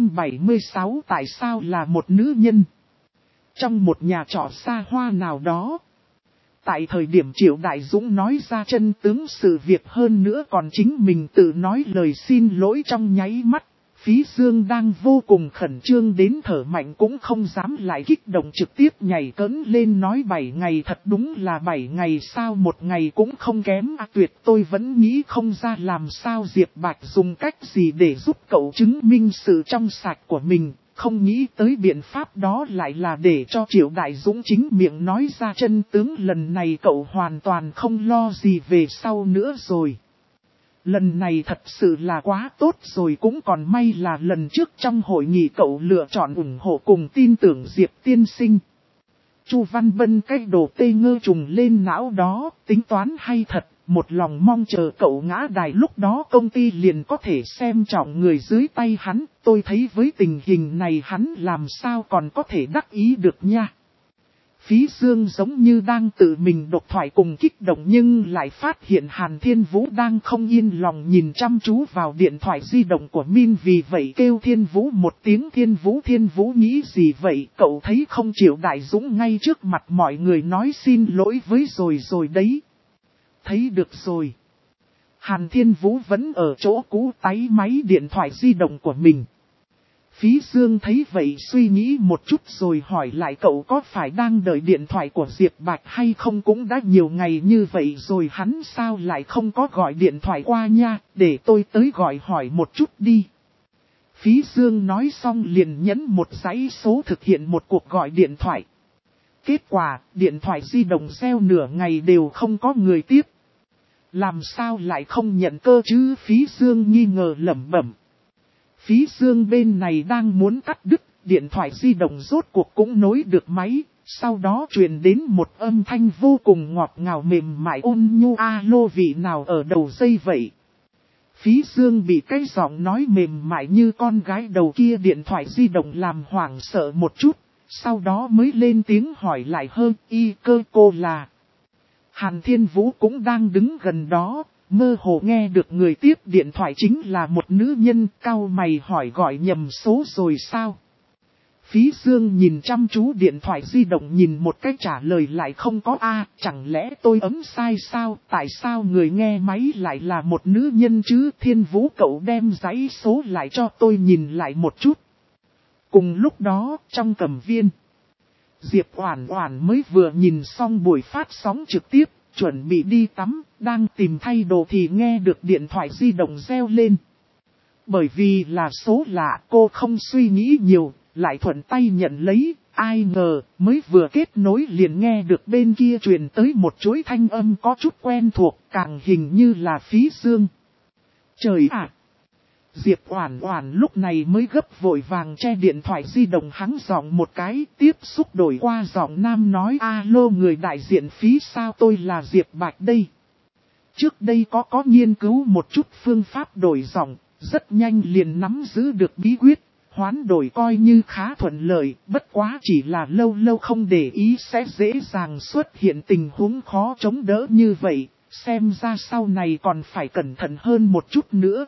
276 tại sao là một nữ nhân. Trong một nhà trọ xa hoa nào đó. Tại thời điểm Triệu Đại Dũng nói ra chân tướng sự việc hơn nữa còn chính mình tự nói lời xin lỗi trong nháy mắt. Phí Dương đang vô cùng khẩn trương đến thở mạnh cũng không dám lại kích động, trực tiếp nhảy cẫng lên nói 7 ngày thật đúng là 7 ngày sao, một ngày cũng không kém tuyệt, tôi vẫn nghĩ không ra làm sao Diệp Bạch dùng cách gì để giúp cậu chứng minh sự trong sạch của mình, không nghĩ tới biện pháp đó lại là để cho Triệu Đại Dũng chính miệng nói ra chân tướng. Lần này cậu hoàn toàn không lo gì về sau nữa rồi. Lần này thật sự là quá tốt rồi, cũng còn may là lần trước trong hội nghị cậu lựa chọn ủng hộ cùng tin tưởng Diệp tiên sinh. Chu Văn Bân cái đồ tê ngơ trùng lên não đó, tính toán hay thật, một lòng mong chờ cậu ngã đài, lúc đó công ty liền có thể xem trọng người dưới tay hắn, tôi thấy với tình hình này hắn làm sao còn có thể đắc ý được nha. Phí Dương giống như đang tự mình độc thoại cùng kích động nhưng lại phát hiện Hàn Thiên Vũ đang không yên lòng nhìn chăm chú vào điện thoại di động của Min, vì vậy kêu Thiên Vũ một tiếng. Thiên Vũ nghĩ gì vậy, cậu thấy không Triệu Đại Dũng ngay trước mặt mọi người nói xin lỗi với rồi đấy. Thấy được rồi. Hàn Thiên Vũ vẫn ở chỗ cũ táy máy điện thoại di động của mình. Phí Dương thấy vậy suy nghĩ một chút rồi hỏi lại cậu có phải đang đợi điện thoại của Diệp Bạch hay không, cũng đã nhiều ngày như vậy rồi hắn sao lại không có gọi điện thoại qua nha, để tôi tới gọi hỏi một chút đi. Phí Dương nói xong liền nhấn một dãy số thực hiện một cuộc gọi điện thoại. Kết quả, điện thoại di động reo nửa ngày đều không có người tiếp. Làm sao lại không nhận cơ chứ, Phí Dương nghi ngờ lẩm bẩm. Phí Dương bên này đang muốn cắt đứt, điện thoại di động rốt cuộc cũng nối được máy, sau đó truyền đến một âm thanh vô cùng ngọt ngào mềm mại ôn nhu. Alo, vị nào ở đầu dây vậy? Phí Dương bị cái giọng nói mềm mại như con gái đầu kia điện thoại di động làm hoảng sợ một chút, sau đó mới lên tiếng hỏi lại hơn y cơ cô là. Hàn Thiên Vũ cũng đang đứng gần đó, mơ hồ nghe được người tiếp điện thoại chính là một nữ nhân, cau mày hỏi gọi nhầm số rồi sao? Phí Dương nhìn chăm chú điện thoại di động nhìn một cách trả lời lại không có chẳng lẽ tôi ấm sai sao, tại sao người nghe máy lại là một nữ nhân chứ? Thiên Vũ cậu đem dãy số lại cho tôi nhìn lại một chút. Cùng lúc đó, trong cầm viên, Diệp Oản Oản mới vừa nhìn xong buổi phát sóng trực tiếp, chuẩn bị đi tắm, đang tìm thay đồ thì nghe được điện thoại di động reo lên. Bởi vì là số lạ cô không suy nghĩ nhiều, lại thuận tay nhận lấy, ai ngờ mới vừa kết nối liền nghe được bên kia truyền tới một chuỗi thanh âm có chút quen thuộc, càng hình như là Phí Dương. Trời ạ! Diệp Oản Oản lúc này mới gấp vội vàng che điện thoại di động hắng giọng một cái, tiếp xúc đổi qua giọng nam nói alo, người đại diện Phí sao, tôi là Diệp Bạch đây. Trước đây có nghiên cứu một chút phương pháp đổi giọng, rất nhanh liền nắm giữ được bí quyết, hoán đổi coi như khá thuận lợi, bất quá chỉ là lâu lâu không để ý sẽ dễ dàng xuất hiện tình huống khó chống đỡ như vậy, xem ra sau này còn phải cẩn thận hơn một chút nữa.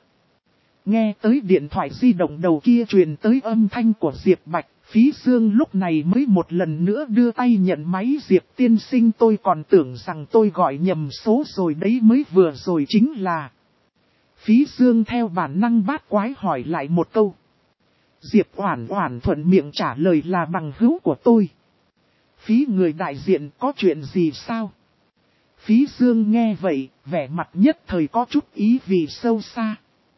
Nghe tới điện thoại di động đầu kia truyền tới âm thanh của Diệp Bạch, Phí Dương lúc này mới một lần nữa đưa tay nhận máy. Diệp tiên sinh, tôi còn tưởng rằng tôi gọi nhầm số rồi đấy, mới vừa rồi chính là. Phí Dương theo bản năng bát quái hỏi lại một câu. Diệp Oản Oản thuận miệng trả lời là bằng hữu của tôi. Phí người đại diện, có chuyện gì sao? Phí Dương nghe vậy, vẻ mặt nhất thời có chút ý vị sâu xa.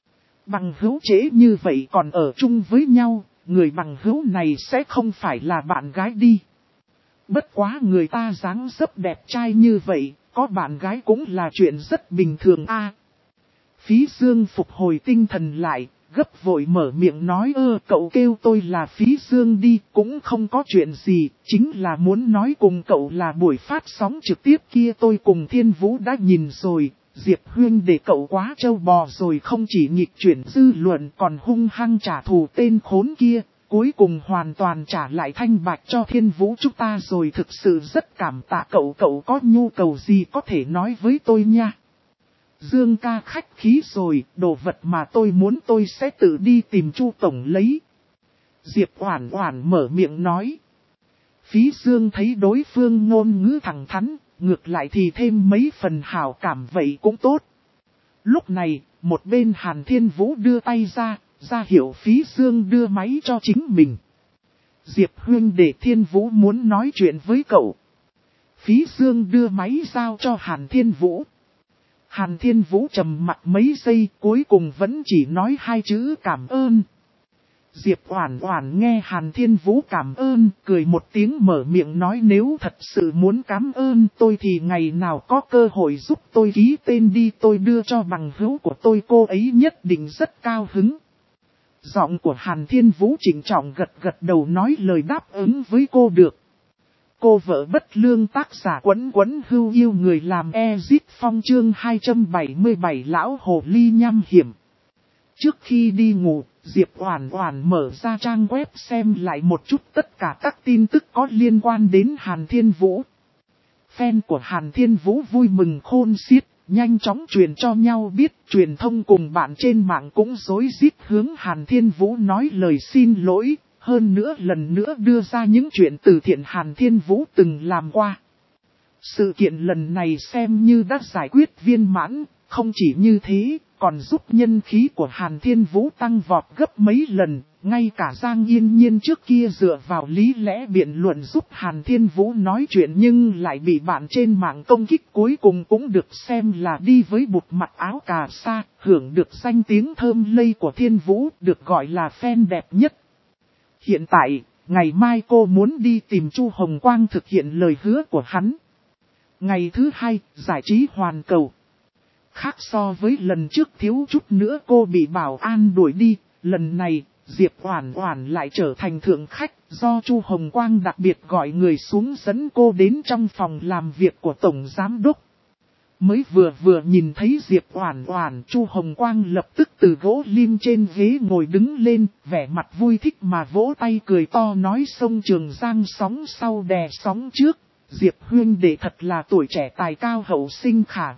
Bằng hữu chế như vậy còn ở chung với nhau, người bằng hữu này sẽ không phải là bạn gái đi. Bất quá người ta dáng dấp đẹp trai như vậy, có bạn gái cũng là chuyện rất bình thường Phí Dương phục hồi tinh thần lại, gấp vội mở miệng nói cậu kêu tôi là Phí Dương đi, cũng không có chuyện gì, chính là muốn nói cùng cậu là buổi phát sóng trực tiếp kia tôi cùng Thiên Vũ đã nhìn rồi. Diệp Huyên để cậu quá trâu bò rồi, không chỉ nghịch chuyển dư luận còn hung hăng trả thù tên khốn kia, cuối cùng hoàn toàn trả lại thanh bạch cho Thiên Vũ chúng ta rồi, thực sự rất cảm tạ cậu. Cậu có nhu cầu gì có thể nói với tôi nha. Dương ca khách khí rồi, đồ vật mà tôi muốn tôi sẽ tự đi tìm Chu tổng lấy. Diệp Oản Oản mở miệng nói. Phí Dương thấy đối phương ngôn ngữ thẳng thắn, ngược lại thì thêm mấy phần hảo cảm vậy cũng tốt. Lúc này, một bên Hàn Thiên Vũ đưa tay ra hiệu Phí Dương đưa máy cho chính mình. Diệp Huyên để Thiên Vũ muốn nói chuyện với cậu. Phí Dương đưa máy giao cho Hàn Thiên Vũ. Hàn Thiên Vũ trầm mặc mấy giây, cuối cùng vẫn chỉ nói hai chữ cảm ơn. Diệp Oản Oản nghe Hàn Thiên Vũ cảm ơn, cười một tiếng mở miệng nói nếu thật sự muốn cảm ơn tôi thì ngày nào có cơ hội giúp tôi ký tên đi, tôi đưa cho bằng hữu của tôi, cô ấy nhất định rất cao hứng. Giọng của Hàn Thiên Vũ trịnh trọng gật đầu nói lời đáp ứng với cô được. Cô vợ bất lương tác giả Quấn Quấn Hưu yêu người làm Ezit Phong chương 277 lão hồ ly nham hiểm. Trước khi đi ngủ, Diệp Oản Oản mở ra trang web xem lại một chút tất cả các tin tức có liên quan đến Hàn Thiên Vũ. Fan của Hàn Thiên Vũ vui mừng khôn xiết, nhanh chóng truyền cho nhau biết, truyền thông cùng bạn trên mạng cũng rối rít hướng Hàn Thiên Vũ nói lời xin lỗi, hơn nữa lần nữa đưa ra những chuyện từ thiện Hàn Thiên Vũ từng làm qua. Sự kiện lần này xem như đã giải quyết viên mãn, không chỉ như thế, còn giúp nhân khí của Hàn Thiên Vũ tăng vọt gấp mấy lần, ngay cả Giang Yên Nhiên trước kia dựa vào lý lẽ biện luận giúp Hàn Thiên Vũ nói chuyện nhưng lại bị bạn trên mạng công kích, cuối cùng cũng được xem là đi với bụt mặc áo cà sa, hưởng được danh tiếng thơm lây của Thiên Vũ, được gọi là fan đẹp nhất. Hiện tại, ngày mai cô muốn đi tìm Chu Hồng Quang thực hiện lời hứa của hắn. Ngày thứ hai, giải trí hoàn cầu. Khác so với lần trước thiếu chút nữa cô bị bảo an đuổi đi, lần này, Diệp Oản Oản lại trở thành thượng khách, do Chu Hồng Quang đặc biệt gọi người xuống dẫn cô đến trong phòng làm việc của Tổng Giám Đốc. Mới vừa nhìn thấy Diệp Oản Oản, Chu Hồng Quang lập tức từ gỗ lim trên ghế ngồi đứng lên, vẻ mặt vui thích mà vỗ tay cười to nói sông Trường Giang sóng sau đè sóng trước. Diệp huynh đệ thật là tuổi trẻ tài cao hậu sinh khả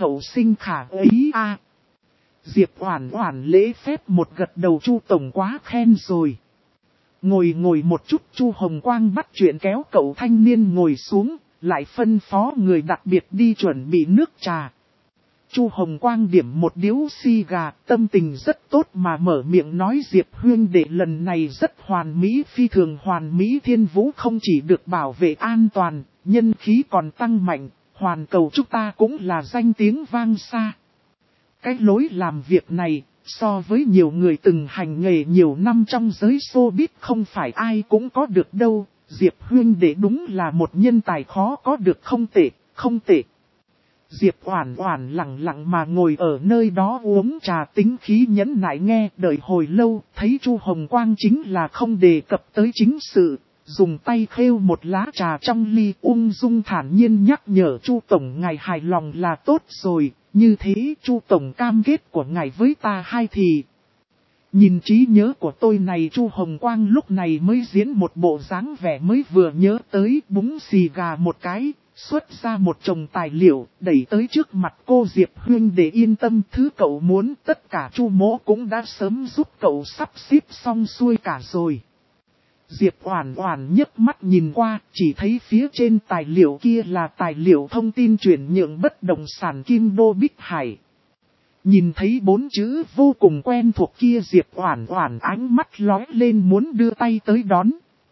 ấy a. Diệp Oản Oản lễ phép một gật đầu, Chu tổng quá khen rồi. Ngồi một chút, Chu Hồng Quang bắt chuyện kéo cậu thanh niên ngồi xuống, lại phân phó người đặc biệt đi chuẩn bị nước trà. Chu Hồng Quang điểm một điếu xì gà, tâm tình rất tốt mà mở miệng nói Diệp huynh đệ lần này rất hoàn mỹ, phi thường hoàn mỹ. Thiên Vũ không chỉ được bảo vệ an toàn, nhân khí còn tăng mạnh, hoàn cầu chúng ta cũng là danh tiếng vang xa. Cái lối làm việc này, so với nhiều người từng hành nghề nhiều năm trong giới showbiz không phải ai cũng có được đâu. Diệp huynh đệ đúng là một nhân tài khó có được, không tệ. Diệp Oản Oản lặng lặng mà ngồi ở nơi đó uống trà, tính khí nhẫn nại nghe, đợi hồi lâu, thấy Chu Hồng Quang chính là không đề cập tới chính sự, dùng tay khêu một lá trà trong ly, ung dung thản nhiên nhắc nhở Chu tổng ngài hài lòng là tốt rồi, như thế Chu tổng cam kết của ngài với ta hai thì. Nhìn trí nhớ của tôi này, Chu Hồng Quang lúc này mới diễn một bộ dáng vẻ mới vừa nhớ tới, búng xì gà một cái, xuất ra một chồng tài liệu, đẩy tới trước mặt cô Diệp huynh để yên tâm, thứ cậu muốn tất cả Chu mỗ cũng đã sớm giúp cậu sắp xếp xong xuôi cả rồi. Diệp Oản Oản nhấc mắt nhìn qua, chỉ thấy phía trên tài liệu kia là tài liệu thông tin chuyển nhượng bất động sản Kim Đô Bích Hải. Nhìn thấy 4 chữ vô cùng quen thuộc kia, Diệp Oản Oản ánh mắt lóe lên muốn đưa tay tới đón.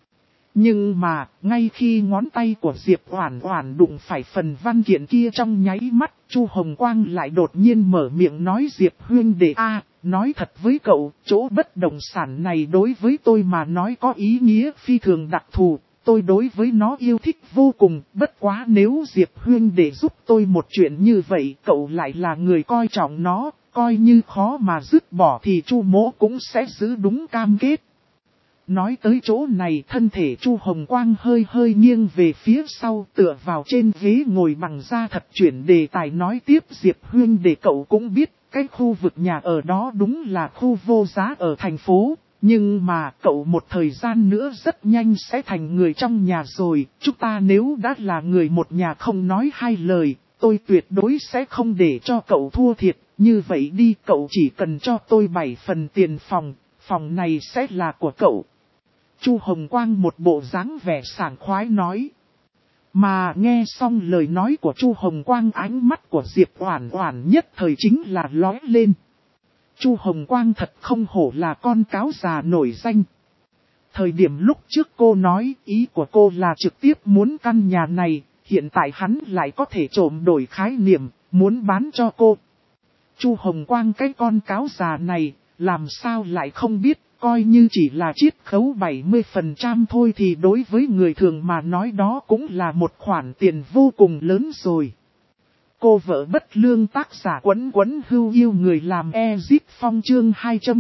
Nhưng mà, ngay khi ngón tay của Diệp Oản Oản đụng phải phần văn kiện kia trong nháy mắt, Chu Hồng Quang lại đột nhiên mở miệng nói Diệp huynh đệ a, nói thật với cậu, chỗ bất động sản này đối với tôi mà nói có ý nghĩa phi thường đặc thù, tôi đối với nó yêu thích vô cùng, bất quá nếu Diệp huynh đệ giúp tôi một chuyện như vậy, cậu lại là người coi trọng nó, coi như khó mà dứt bỏ thì Chu mỗ cũng sẽ giữ đúng cam kết. Nói tới chỗ này, thân thể Chu Hồng Quang hơi nghiêng về phía sau, tựa vào trên ghế ngồi bằng da thật, chuyển đề tài nói tiếp Diệp huynh đệ cậu cũng biết, cái khu vực nhà ở đó đúng là khu vô giá ở thành phố, nhưng mà cậu một thời gian nữa rất nhanh sẽ thành người trong nhà rồi, chúng ta nếu đã là người một nhà không nói hai lời, tôi tuyệt đối sẽ không để cho cậu thua thiệt, như vậy đi cậu chỉ cần cho tôi 7 phần tiền phòng, phòng này sẽ là của cậu. Chu Hồng Quang một bộ dáng vẻ sảng khoái nói. Mà nghe xong lời nói của Chu Hồng Quang, ánh mắt của Diệp Oản Oản nhất thời chính là lóe lên. Chu Hồng Quang thật không hổ là con cáo già nổi danh. Thời điểm lúc trước cô nói ý của cô là trực tiếp muốn căn nhà này, hiện tại hắn lại có thể trộm đổi khái niệm, muốn bán cho cô. Chu Hồng Quang cái con cáo già này, làm sao lại không biết. Coi như chỉ là chiết khấu 70% thôi thì đối với người thường mà nói đó cũng là một khoản tiền vô cùng lớn rồi. Cô vợ bất lương tác giả Quấn hưu yêu người làm Ezip Phong chương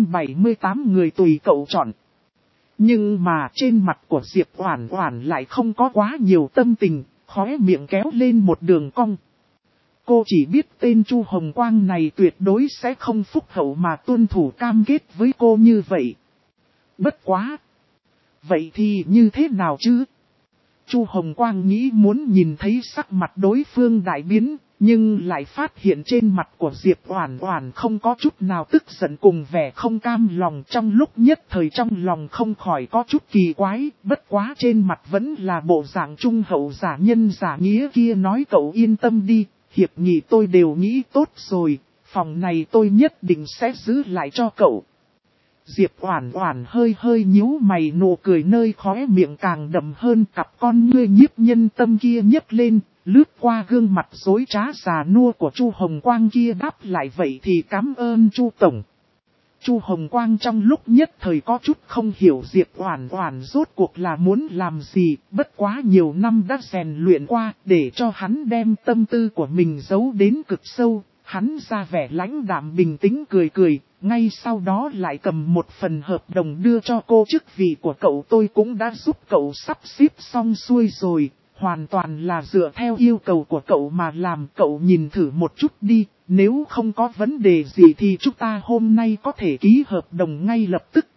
278 người tùy cậu chọn. Nhưng mà trên mặt của Diệp Oản Oản lại không có quá nhiều tâm tình, khóe miệng kéo lên một đường cong. Cô chỉ biết tên Chu Hồng Quang này tuyệt đối sẽ không phúc hậu mà tuân thủ cam kết với cô như vậy. Bất quá. Vậy thì như thế nào chứ? Chu Hồng Quang nghĩ muốn nhìn thấy sắc mặt đối phương đại biến, Nhưng lại phát hiện trên mặt của Diệp Oản Oản không có chút nào tức giận cùng vẻ không cam lòng, trong lúc nhất thời trong lòng không khỏi có chút kỳ quái, bất quá trên mặt vẫn là bộ dạng trung hậu giả nhân giả nghĩa kia, nói cậu yên tâm đi, hiệp nghị tôi đều nghĩ tốt rồi, phòng này tôi nhất định sẽ giữ lại cho cậu. Diệp Oản Oản hơi hơi nhíu mày, nụ cười nơi khóe miệng càng đậm hơn, cặp con ngươi nhiếp nhân tâm kia nhếch lên, lướt qua gương mặt dối trá già nua của Chu Hồng Quang kia, đáp lại vậy thì cảm ơn Chu tổng. Chu Hồng Quang trong lúc nhất thời có chút không hiểu Diệp Oản Oản rốt cuộc là muốn làm gì, bất quá nhiều năm đã rèn luyện qua, để cho hắn đem tâm tư của mình giấu đến cực sâu, hắn ra vẻ lãnh đạm bình tĩnh cười cười, ngay sau đó lại cầm một phần hợp đồng đưa cho cô. Chức vị của cậu tôi cũng đã giúp cậu sắp xếp xong xuôi rồi, hoàn toàn là dựa theo yêu cầu của cậu mà làm, cậu nhìn thử một chút đi, nếu không có vấn đề gì thì chúng ta hôm nay có thể ký hợp đồng ngay lập tức.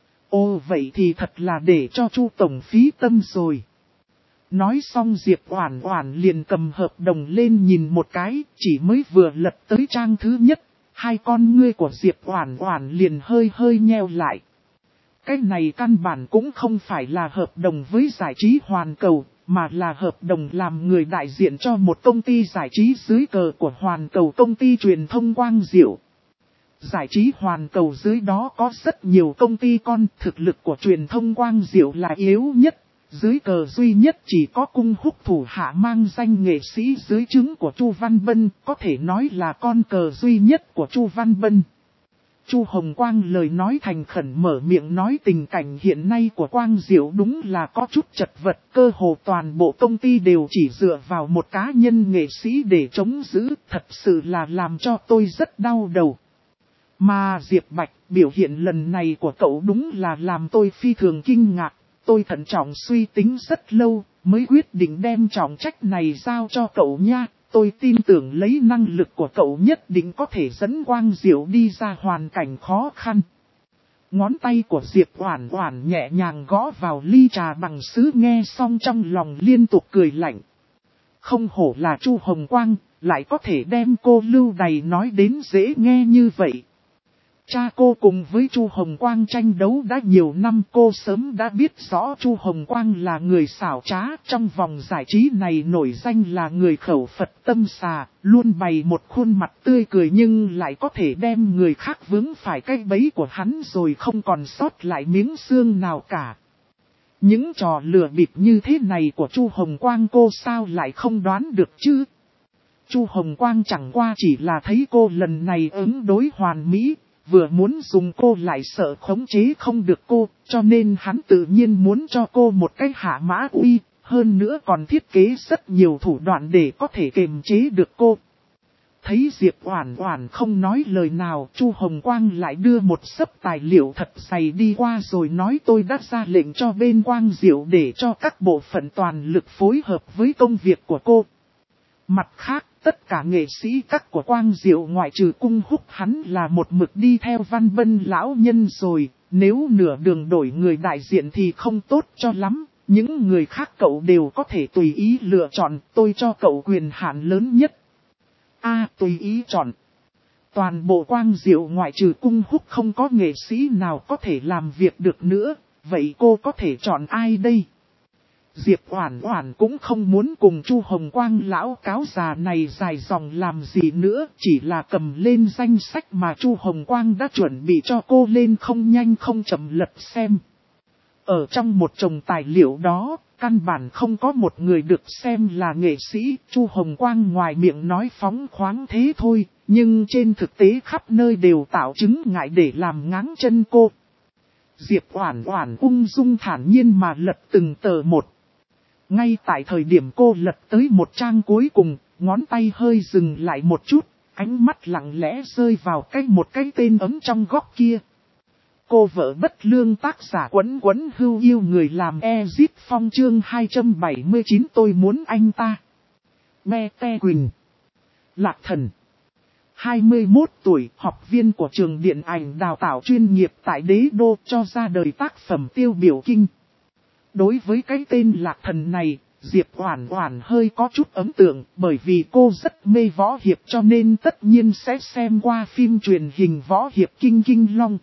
Ồ vậy thì thật là để cho Chu tổng phí tâm rồi. Nói xong Diệp Oản Oản liền cầm hợp đồng lên nhìn một cái, chỉ mới vừa lật tới trang thứ nhất, hai con ngươi của Diệp Oản Oản liền hơi hơi nheo lại. Cái này căn bản cũng không phải là hợp đồng với giải trí Hoàn Cầu, mà là hợp đồng làm người đại diện cho một công ty giải trí dưới cờ của Hoàn Cầu, công ty truyền thông Quang Diệu. Giải trí Hoàn Cầu dưới đó có rất nhiều công ty con, thực lực của truyền thông Quang Diệu là yếu nhất. Dưới cờ duy nhất chỉ có Cung Húc thủ hạ mang danh nghệ sĩ dưới trướng của Chu Văn Bân, có thể nói là con cờ duy nhất của Chu Văn Bân. Chu Hồng Quang lời nói thành khẩn mở miệng nói tình cảnh hiện nay của Quang Diệu đúng là có chút chật vật, cơ hồ toàn bộ công ty đều chỉ dựa vào một cá nhân nghệ sĩ để chống giữ, thật sự là làm cho tôi rất đau đầu. Mà Diệp Bạch, biểu hiện lần này của cậu đúng là làm tôi phi thường kinh ngạc. Tôi thận trọng suy tính rất lâu, mới quyết định đem trọng trách này giao cho cậu nha. Tôi tin tưởng lấy năng lực của cậu nhất định có thể dẫn Quang Diệu đi ra hoàn cảnh khó khăn. Ngón tay của Diệp Oản Oản nhẹ nhàng gõ vào ly trà bằng sứ, nghe xong trong lòng liên tục cười lạnh. Không hổ là Chu Hồng Quang, lại có thể đem cô Lưu Đày nói đến dễ nghe như vậy. Cha cô cùng với Chu Hồng Quang tranh đấu đã nhiều năm, cô sớm đã biết rõ Chu Hồng Quang là người xảo trá, trong vòng giải trí này nổi danh là người khẩu Phật tâm xà, luôn bày một khuôn mặt tươi cười nhưng lại có thể đem người khác vướng phải cái bẫy của hắn rồi không còn sót lại miếng xương nào cả. Những trò lừa bịp như thế này của Chu Hồng Quang cô sao lại không đoán được chứ? Chu Hồng Quang chẳng qua chỉ là thấy cô lần này ứng đối hoàn mỹ, vừa muốn dùng cô lại sợ khống chế không được cô, cho nên hắn tự nhiên muốn cho cô một cái hạ mã uy, hơn nữa còn thiết kế rất nhiều thủ đoạn để có thể kiềm chế được cô. Thấy Diệp Oản Oản không nói lời nào, Chu Hồng Quang lại đưa một xấp tài liệu thật dày đi qua rồi nói tôi đã ra lệnh cho bên Quang Diệu để cho các bộ phận toàn lực phối hợp với công việc của cô. Mặt khác, tất cả nghệ sĩ các của Quang Diệu ngoại trừ Cung Húc hắn là một mực đi theo Văn Bân lão nhân rồi, nếu nửa đường đổi người đại diện thì không tốt cho lắm, những người khác cậu đều có thể tùy ý lựa chọn, tôi cho cậu quyền hạn lớn nhất. Tùy ý chọn. Toàn bộ Quang Diệu ngoại trừ Cung Húc không có nghệ sĩ nào có thể làm việc được nữa, vậy cô có thể chọn ai đây? Diệp Oản Oản cũng không muốn cùng Chu Hồng Quang lão cáo già này dài dòng làm gì nữa, chỉ là cầm lên danh sách mà Chu Hồng Quang đã chuẩn bị cho cô lên không nhanh không chậm lật xem. Ở trong một chồng tài liệu đó, căn bản không có một người được xem là nghệ sĩ, Chu Hồng Quang ngoài miệng nói phóng khoáng thế thôi, nhưng trên thực tế khắp nơi đều tạo chứng ngại để làm ngáng chân cô. Diệp Oản Oản ung dung thản nhiên mà lật từng tờ một. Ngay tại thời điểm cô lật tới một trang cuối cùng, ngón tay hơi dừng lại một chút, ánh mắt lặng lẽ rơi vào một cái tên ấm trong góc kia. Cô vợ bất lương tác giả Quấn Quấn Hưu yêu người làm Ezit Phong chương 279 tôi muốn anh ta. Me Te Quỳnh. Lạc Thần. 21 tuổi, học viên của trường điện ảnh đào tạo chuyên nghiệp tại Đế Đô cho ra đời tác phẩm tiêu biểu kinh. Đối với cái tên Lạc Thần này, Diệp Oản Oản hơi có chút ấn tượng, bởi vì cô rất mê võ hiệp cho nên tất nhiên sẽ xem qua phim truyền hình võ hiệp Kinh Kinh Long.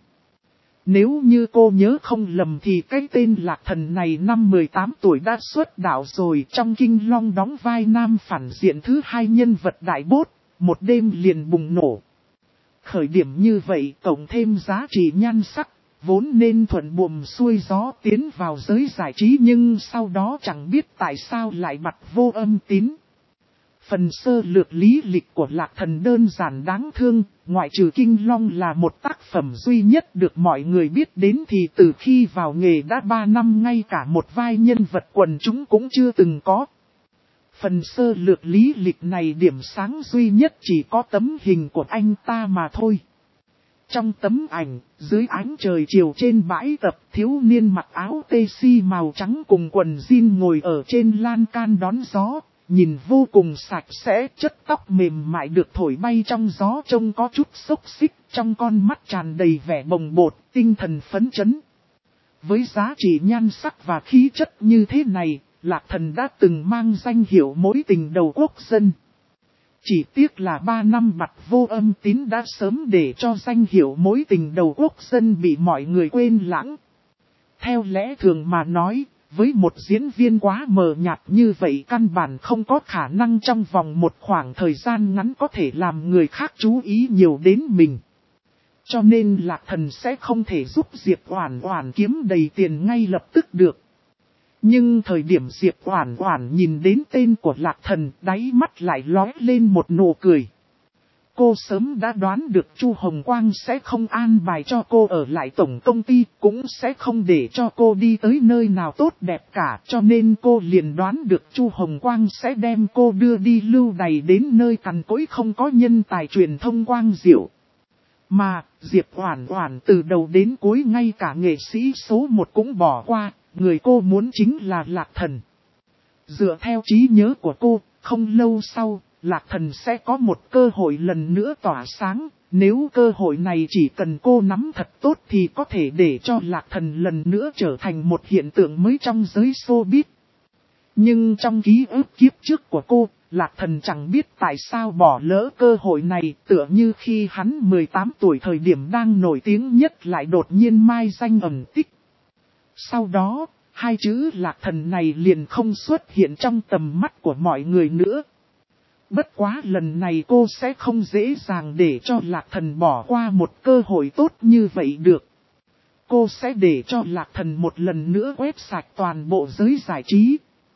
Nếu như cô nhớ không lầm thì cái tên Lạc Thần này năm 18 tuổi đã xuất đạo rồi, trong Kinh Long đóng vai nam phản diện thứ hai nhân vật đại bốt, một đêm liền bùng nổ. Khởi điểm như vậy cộng thêm giá trị nhan sắc, vốn nên thuận buồm xuôi gió tiến vào giới giải trí, nhưng sau đó chẳng biết tại sao lại bặt vô âm tín. Phần sơ lược lý lịch của Lạc Thần đơn giản đáng thương, ngoại trừ Kinh Long là một tác phẩm duy nhất được mọi người biết đến thì từ khi vào nghề đã 3 năm ngay cả một vai nhân vật quần chúng cũng chưa từng có. Phần sơ lược lý lịch này điểm sáng duy nhất chỉ có tấm hình của anh ta mà thôi. Trong tấm ảnh, dưới ánh trời chiều trên bãi tập, thiếu niên mặc áo tê si màu trắng cùng quần jean ngồi ở trên lan can đón gió, nhìn vô cùng sạch sẽ, chất tóc mềm mại được thổi bay trong gió trông có chút xốc xích, trong con mắt tràn đầy vẻ bồng bột, tinh thần phấn chấn. Với giá trị nhan sắc và khí chất như thế này, Lạc Thần đã từng mang danh hiệu mối tình đầu quốc dân. Chỉ tiếc là 3 năm bặt vô âm tín đã sớm để cho danh hiệu mối tình đầu quốc dân bị mọi người quên lãng. Theo lẽ thường mà nói, với một diễn viên quá mờ nhạt như vậy căn bản không có khả năng trong vòng một khoảng thời gian ngắn có thể làm người khác chú ý nhiều đến mình. Cho nên Lạc Thần sẽ không thể giúp Diệp Oản Oản kiếm đầy tiền ngay lập tức được. Nhưng thời điểm Diệp Oản Oản nhìn đến tên của Lạc Thần, đáy mắt lại lóe lên một nụ cười. Cô sớm đã đoán được Chu Hồng Quang sẽ không an bài cho cô ở lại tổng công ty, cũng sẽ không để cho cô đi tới nơi nào tốt đẹp cả, cho nên cô liền đoán được Chu Hồng Quang sẽ đem cô đưa đi lưu đày đến nơi cằn cỗi không có nhân tài truyền thông quang diệu. Mà, Diệp Oản Oản từ đầu đến cuối ngay cả nghệ sĩ số 1 cũng bỏ qua, người cô muốn chính là Lạc Thần. Dựa theo trí nhớ của cô, không lâu sau, Lạc Thần sẽ có một cơ hội lần nữa tỏa sáng, nếu cơ hội này chỉ cần cô nắm thật tốt thì có thể để cho Lạc Thần lần nữa trở thành một hiện tượng mới trong giới showbiz. Nhưng trong ký ức kiếp trước của cô, Lạc Thần chẳng biết tại sao bỏ lỡ cơ hội này, tựa như khi hắn 18 tuổi thời điểm đang nổi tiếng nhất lại đột nhiên mai danh ẩn tích. Sau đó, hai chữ Lạc Thần này liền không xuất hiện trong tầm mắt của mọi người nữa. Bất quá lần này cô sẽ không dễ dàng để cho Lạc Thần bỏ qua một cơ hội tốt như vậy được. Cô sẽ để cho Lạc Thần một lần nữa quét sạch toàn bộ giới giải trí.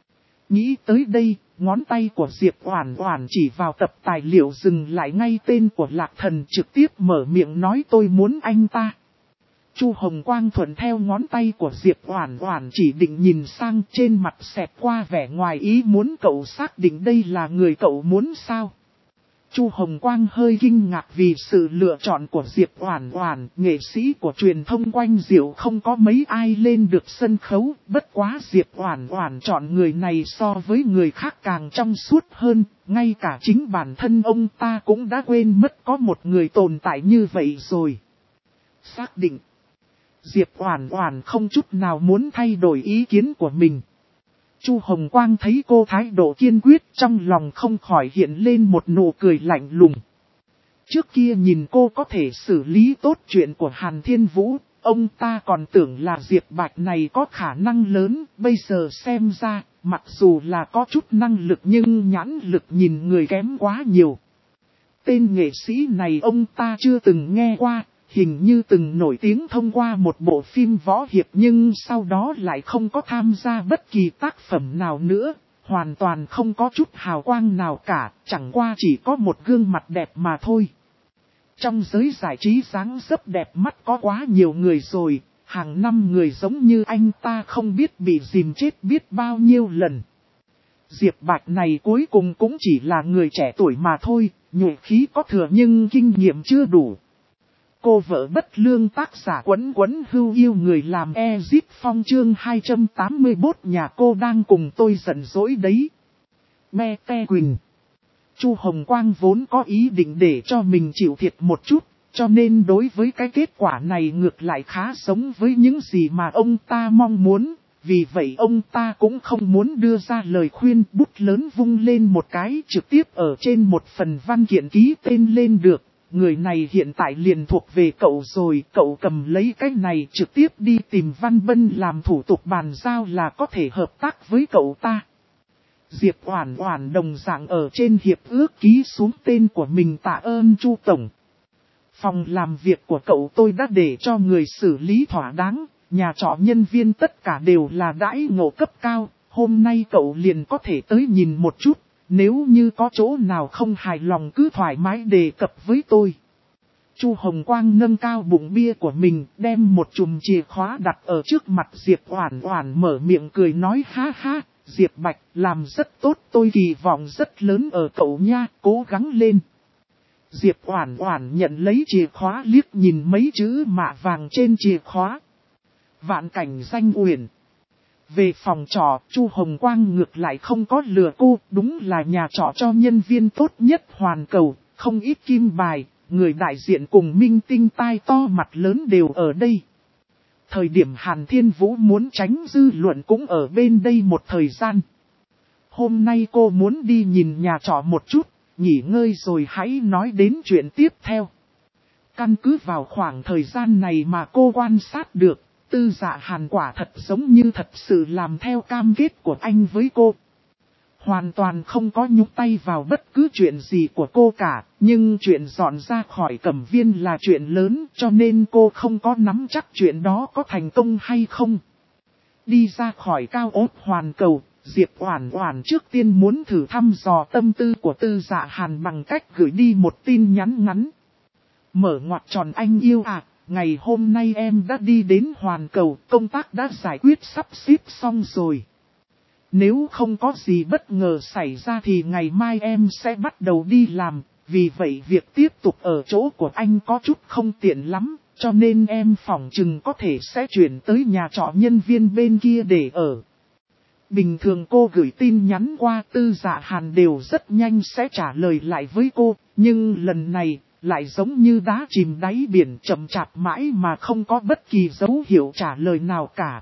Nghĩ tới đây, ngón tay của Diệp Oản Oản chỉ vào tập tài liệu dừng lại ngay tên của Lạc Thần, trực tiếp mở miệng nói tôi muốn anh ta. Chu Hồng Quang thuận theo ngón tay của Diệp Oản Oản chỉ định nhìn sang, trên mặt xẹt qua vẻ ngoài ý muốn. Cậu xác định đây là người cậu muốn sao? Chu Hồng Quang hơi kinh ngạc vì sự lựa chọn của Diệp Oản Oản, nghệ sĩ của truyền thông quanh diệu không có mấy ai lên được sân khấu, bất quá Diệp Oản Oản chọn người này so với người khác càng trong suốt hơn, ngay cả chính bản thân ông ta cũng đã quên mất có một người tồn tại như vậy rồi. Xác định. Diệp Oản Oản không chút nào muốn thay đổi ý kiến của mình. Chu Hồng Quang thấy cô thái độ kiên quyết, trong lòng không khỏi hiện lên một nụ cười lạnh lùng. Trước kia nhìn cô có thể xử lý tốt chuyện của Hàn Thiên Vũ, ông ta còn tưởng là Diệp Bạch này có khả năng lớn, bây giờ xem ra, mặc dù là có chút năng lực nhưng nhãn lực nhìn người kém quá nhiều. Tên nghệ sĩ này ông ta chưa từng nghe qua. Hình như từng nổi tiếng thông qua một bộ phim võ hiệp nhưng sau đó lại không có tham gia bất kỳ tác phẩm nào nữa, hoàn toàn không có chút hào quang nào cả, chẳng qua chỉ có một gương mặt đẹp mà thôi. Trong giới giải trí dáng dấp đẹp mắt có quá nhiều người rồi, hàng năm người giống như anh ta không biết bị dìm chết biết bao nhiêu lần. Diệp Bạch này cuối cùng cũng chỉ là người trẻ tuổi mà thôi, nhuệ khí có thừa nhưng kinh nghiệm chưa đủ. Cô vợ bất lương tác giả Quấn Quấn Hưu yêu người làm Ezip Phong chương 281 nhà cô đang cùng tôi giận dỗi đấy. Me te quỳnh. Chu Hồng Quang vốn có ý định để cho mình chịu thiệt một chút, cho nên đối với cái kết quả này ngược lại khá giống với những gì mà ông ta mong muốn, vì vậy ông ta cũng không muốn đưa ra lời khuyên, bút lớn vung lên một cái trực tiếp ở trên một phần văn kiện ký tên lên được. Người này hiện tại liền thuộc về cậu rồi, cậu cầm lấy cái này trực tiếp đi tìm Văn Bân làm thủ tục bàn giao là có thể hợp tác với cậu ta. Diệp Oản Oản đồng dạng ở trên hiệp ước ký xuống tên của mình tạ ơn Chu tổng. Phòng làm việc của cậu tôi đã để cho người xử lý thỏa đáng, nhà trọ nhân viên tất cả đều là đãi ngộ cấp cao, hôm nay cậu liền có thể tới nhìn một chút, nếu như có chỗ nào không hài lòng cứ thoải mái đề cập với tôi. Chu Hồng Quang nâng cao bụng bia của mình, đem một chùm chìa khóa đặt ở trước mặt Diệp Oản Oản, mở miệng cười nói ha ha, Diệp Bạch làm rất tốt, tôi kỳ vọng rất lớn ở cậu nha, cố gắng lên. Diệp Oản Oản nhận lấy chìa khóa liếc nhìn mấy chữ mạ vàng trên chìa khóa. Vạn Cảnh Danh Uyển. Về phòng trọ, Chu Hồng Quang ngược lại không có lừa cô, đúng là nhà trọ cho nhân viên tốt nhất hoàn cầu, không ít kim bài, người đại diện cùng minh tinh tai to mặt lớn đều ở đây. Thời điểm Hàn Thiên Vũ muốn tránh dư luận cũng ở bên đây một thời gian. Hôm nay cô muốn đi nhìn nhà trọ một chút, nghỉ ngơi rồi hãy nói đến chuyện tiếp theo. Căn cứ vào khoảng thời gian này mà cô quan sát được, Tư Dạ Hàn quả thật giống như thật sự làm theo cam kết của anh với cô. Hoàn toàn không có nhúng tay vào bất cứ chuyện gì của cô cả, nhưng chuyện dọn ra khỏi Cẩm Viên là chuyện lớn cho nên cô không có nắm chắc chuyện đó có thành công hay không. Đi ra khỏi cao ốt hoàn cầu, Diệp Oản Oản trước tiên muốn thử thăm dò tâm tư của Tư Dạ Hàn bằng cách gửi đi một tin nhắn ngắn. Mở ngoặc tròn anh yêu à, ngày hôm nay em đã đi đến hoàn cầu, công tác đã giải quyết sắp xếp xong rồi. Nếu không có gì bất ngờ xảy ra thì ngày mai em sẽ bắt đầu đi làm, vì vậy việc tiếp tục ở chỗ của anh có chút không tiện lắm, cho nên em phỏng chừng có thể sẽ chuyển tới nhà trọ nhân viên bên kia để ở. Bình thường cô gửi tin nhắn qua Tư Dạ Hàn đều rất nhanh sẽ trả lời lại với cô, nhưng lần này lại giống như đá chìm đáy biển, chậm chạp mãi mà không có bất kỳ dấu hiệu trả lời nào cả.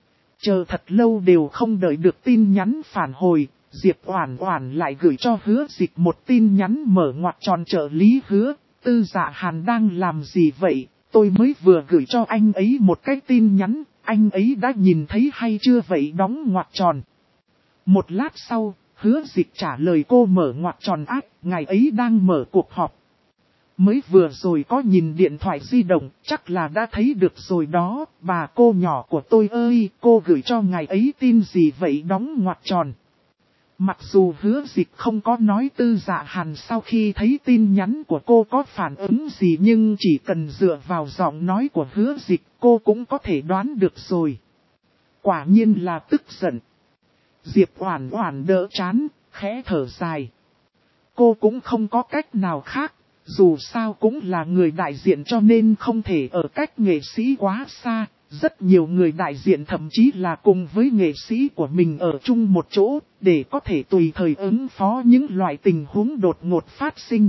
Chờ thật lâu đều không đợi được tin nhắn phản hồi, Diệp Oản Oản lại gửi cho Hứa Dịch một tin nhắn mở ngoặc tròn trợ lý Hứa, Tư Dạ Hàn đang làm gì vậy, tôi mới vừa gửi cho anh ấy một cái tin nhắn, anh ấy đã nhìn thấy hay chưa vậy đóng ngoặc tròn. Một lát sau, Hứa Dịch trả lời cô mở ngoặc tròn ác, ngày ấy đang mở cuộc họp. Mới vừa rồi có nhìn điện thoại di động, chắc là đã thấy được rồi đó, bà cô nhỏ của tôi ơi, cô gửi cho ngài ấy tin gì vậy đóng ngoặc tròn. Mặc dù Hứa Dịch không có nói Tư Dạ Hàn sau khi thấy tin nhắn của cô có phản ứng gì, nhưng chỉ cần dựa vào giọng nói của Hứa Dịch cô cũng có thể đoán được rồi. Quả nhiên là tức giận. Diệp Oản Oản đỡ chán, khẽ thở dài. Cô cũng không có cách nào khác. Dù sao cũng là người đại diện cho nên không thể ở cách nghệ sĩ quá xa, rất nhiều người đại diện thậm chí là cùng với nghệ sĩ của mình ở chung một chỗ, để có thể tùy thời ứng phó những loại tình huống đột ngột phát sinh.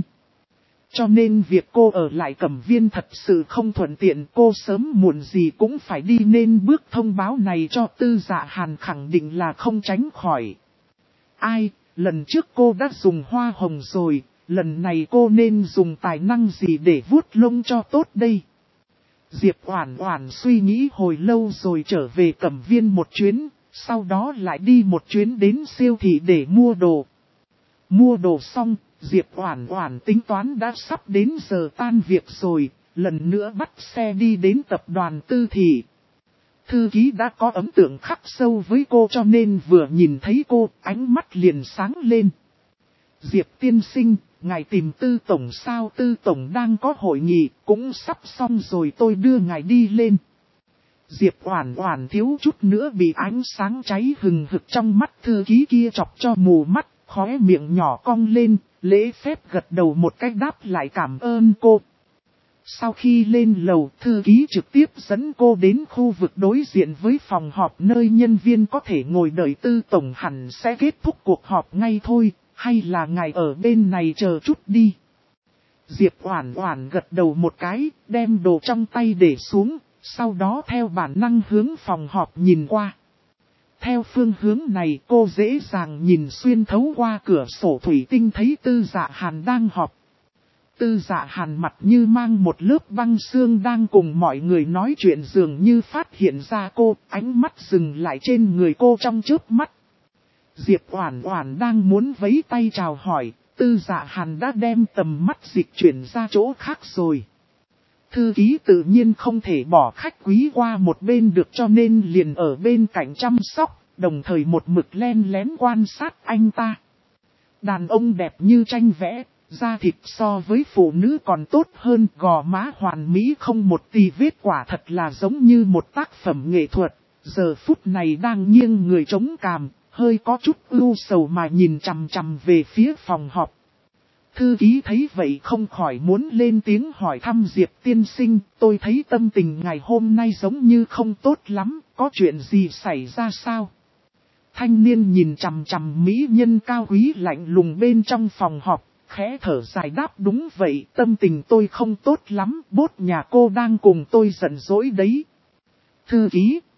Cho nên việc cô ở lại Cẩm Viên thật sự không thuận tiện, cô sớm muộn gì cũng phải đi, nên bước thông báo này cho Tư Dạ Hàn khẳng định là không tránh khỏi. Ai, lần trước cô đã dùng hoa hồng rồi. Lần này cô nên dùng tài năng gì để vuốt lông cho tốt đây? Diệp Oản Oản suy nghĩ hồi lâu rồi trở về Cẩm Viên một chuyến, sau đó lại đi một chuyến đến siêu thị để mua đồ. Mua đồ xong, Diệp Oản Oản tính toán đã sắp đến giờ tan việc rồi, lần nữa bắt xe đi đến tập đoàn Tư Thị. Thư ký đã có ấn tượng khắc sâu với cô cho nên vừa nhìn thấy cô, ánh mắt liền sáng lên. Diệp tiên sinh, ngài tìm Tư tổng sao? Tư tổng đang có hội nghị, cũng sắp xong rồi, tôi đưa ngài đi lên. Diệp Oản Oản thiếu chút nữa bị ánh sáng cháy hừng hực trong mắt thư ký kia chọc cho mù mắt, khóe miệng nhỏ cong lên, lễ phép gật đầu một cái đáp lại cảm ơn cô. Sau khi lên lầu, thư ký trực tiếp dẫn cô đến khu vực đối diện với phòng họp nơi nhân viên có thể ngồi đợi. Tư tổng hẳn sẽ kết thúc cuộc họp ngay thôi. Hay là ngài ở bên này chờ chút đi. Diệp Oản Oản gật đầu một cái, đem đồ trong tay để xuống, sau đó theo bản năng hướng phòng họp nhìn qua. theo phương hướng này cô dễ dàng nhìn xuyên thấu qua cửa sổ thủy tinh thấy Tư Dạ Hàn đang họp. Tư Dạ Hàn mặt như mang một lớp băng xương đang cùng mọi người nói chuyện, dường như phát hiện ra cô, ánh mắt dừng lại trên người cô trong chớp mắt. Diệp Oản Oản đang muốn vẫy tay chào hỏi, Tư Dạ Hàn đã đem tầm mắt dịch chuyển ra chỗ khác rồi. Thư ký tự nhiên không thể bỏ khách quý qua một bên được, cho nên liền ở bên cạnh chăm sóc, đồng thời một mực len lén quan sát anh ta. Đàn ông đẹp như tranh vẽ, da thịt so với phụ nữ còn tốt hơn, gò má hoàn mỹ không một tì vết, quả thật là giống như một tác phẩm nghệ thuật. Giờ phút này đang nghiêng người chống cằm, hơi có chút ưu sầu mà nhìn chằm chằm về phía phòng họp. Thư ký thấy vậy không khỏi muốn lên tiếng hỏi thăm Diệp tiên sinh, tôi thấy tâm tình ngày hôm nay giống như không tốt lắm, có chuyện gì xảy ra sao? Thanh niên nhìn chằm chằm mỹ nhân cao quý lạnh lùng bên trong phòng họp, khẽ thở dài đáp đúng vậy, tâm tình tôi không tốt lắm, bốt nhà cô đang cùng tôi giận dỗi đấy. Thư ký.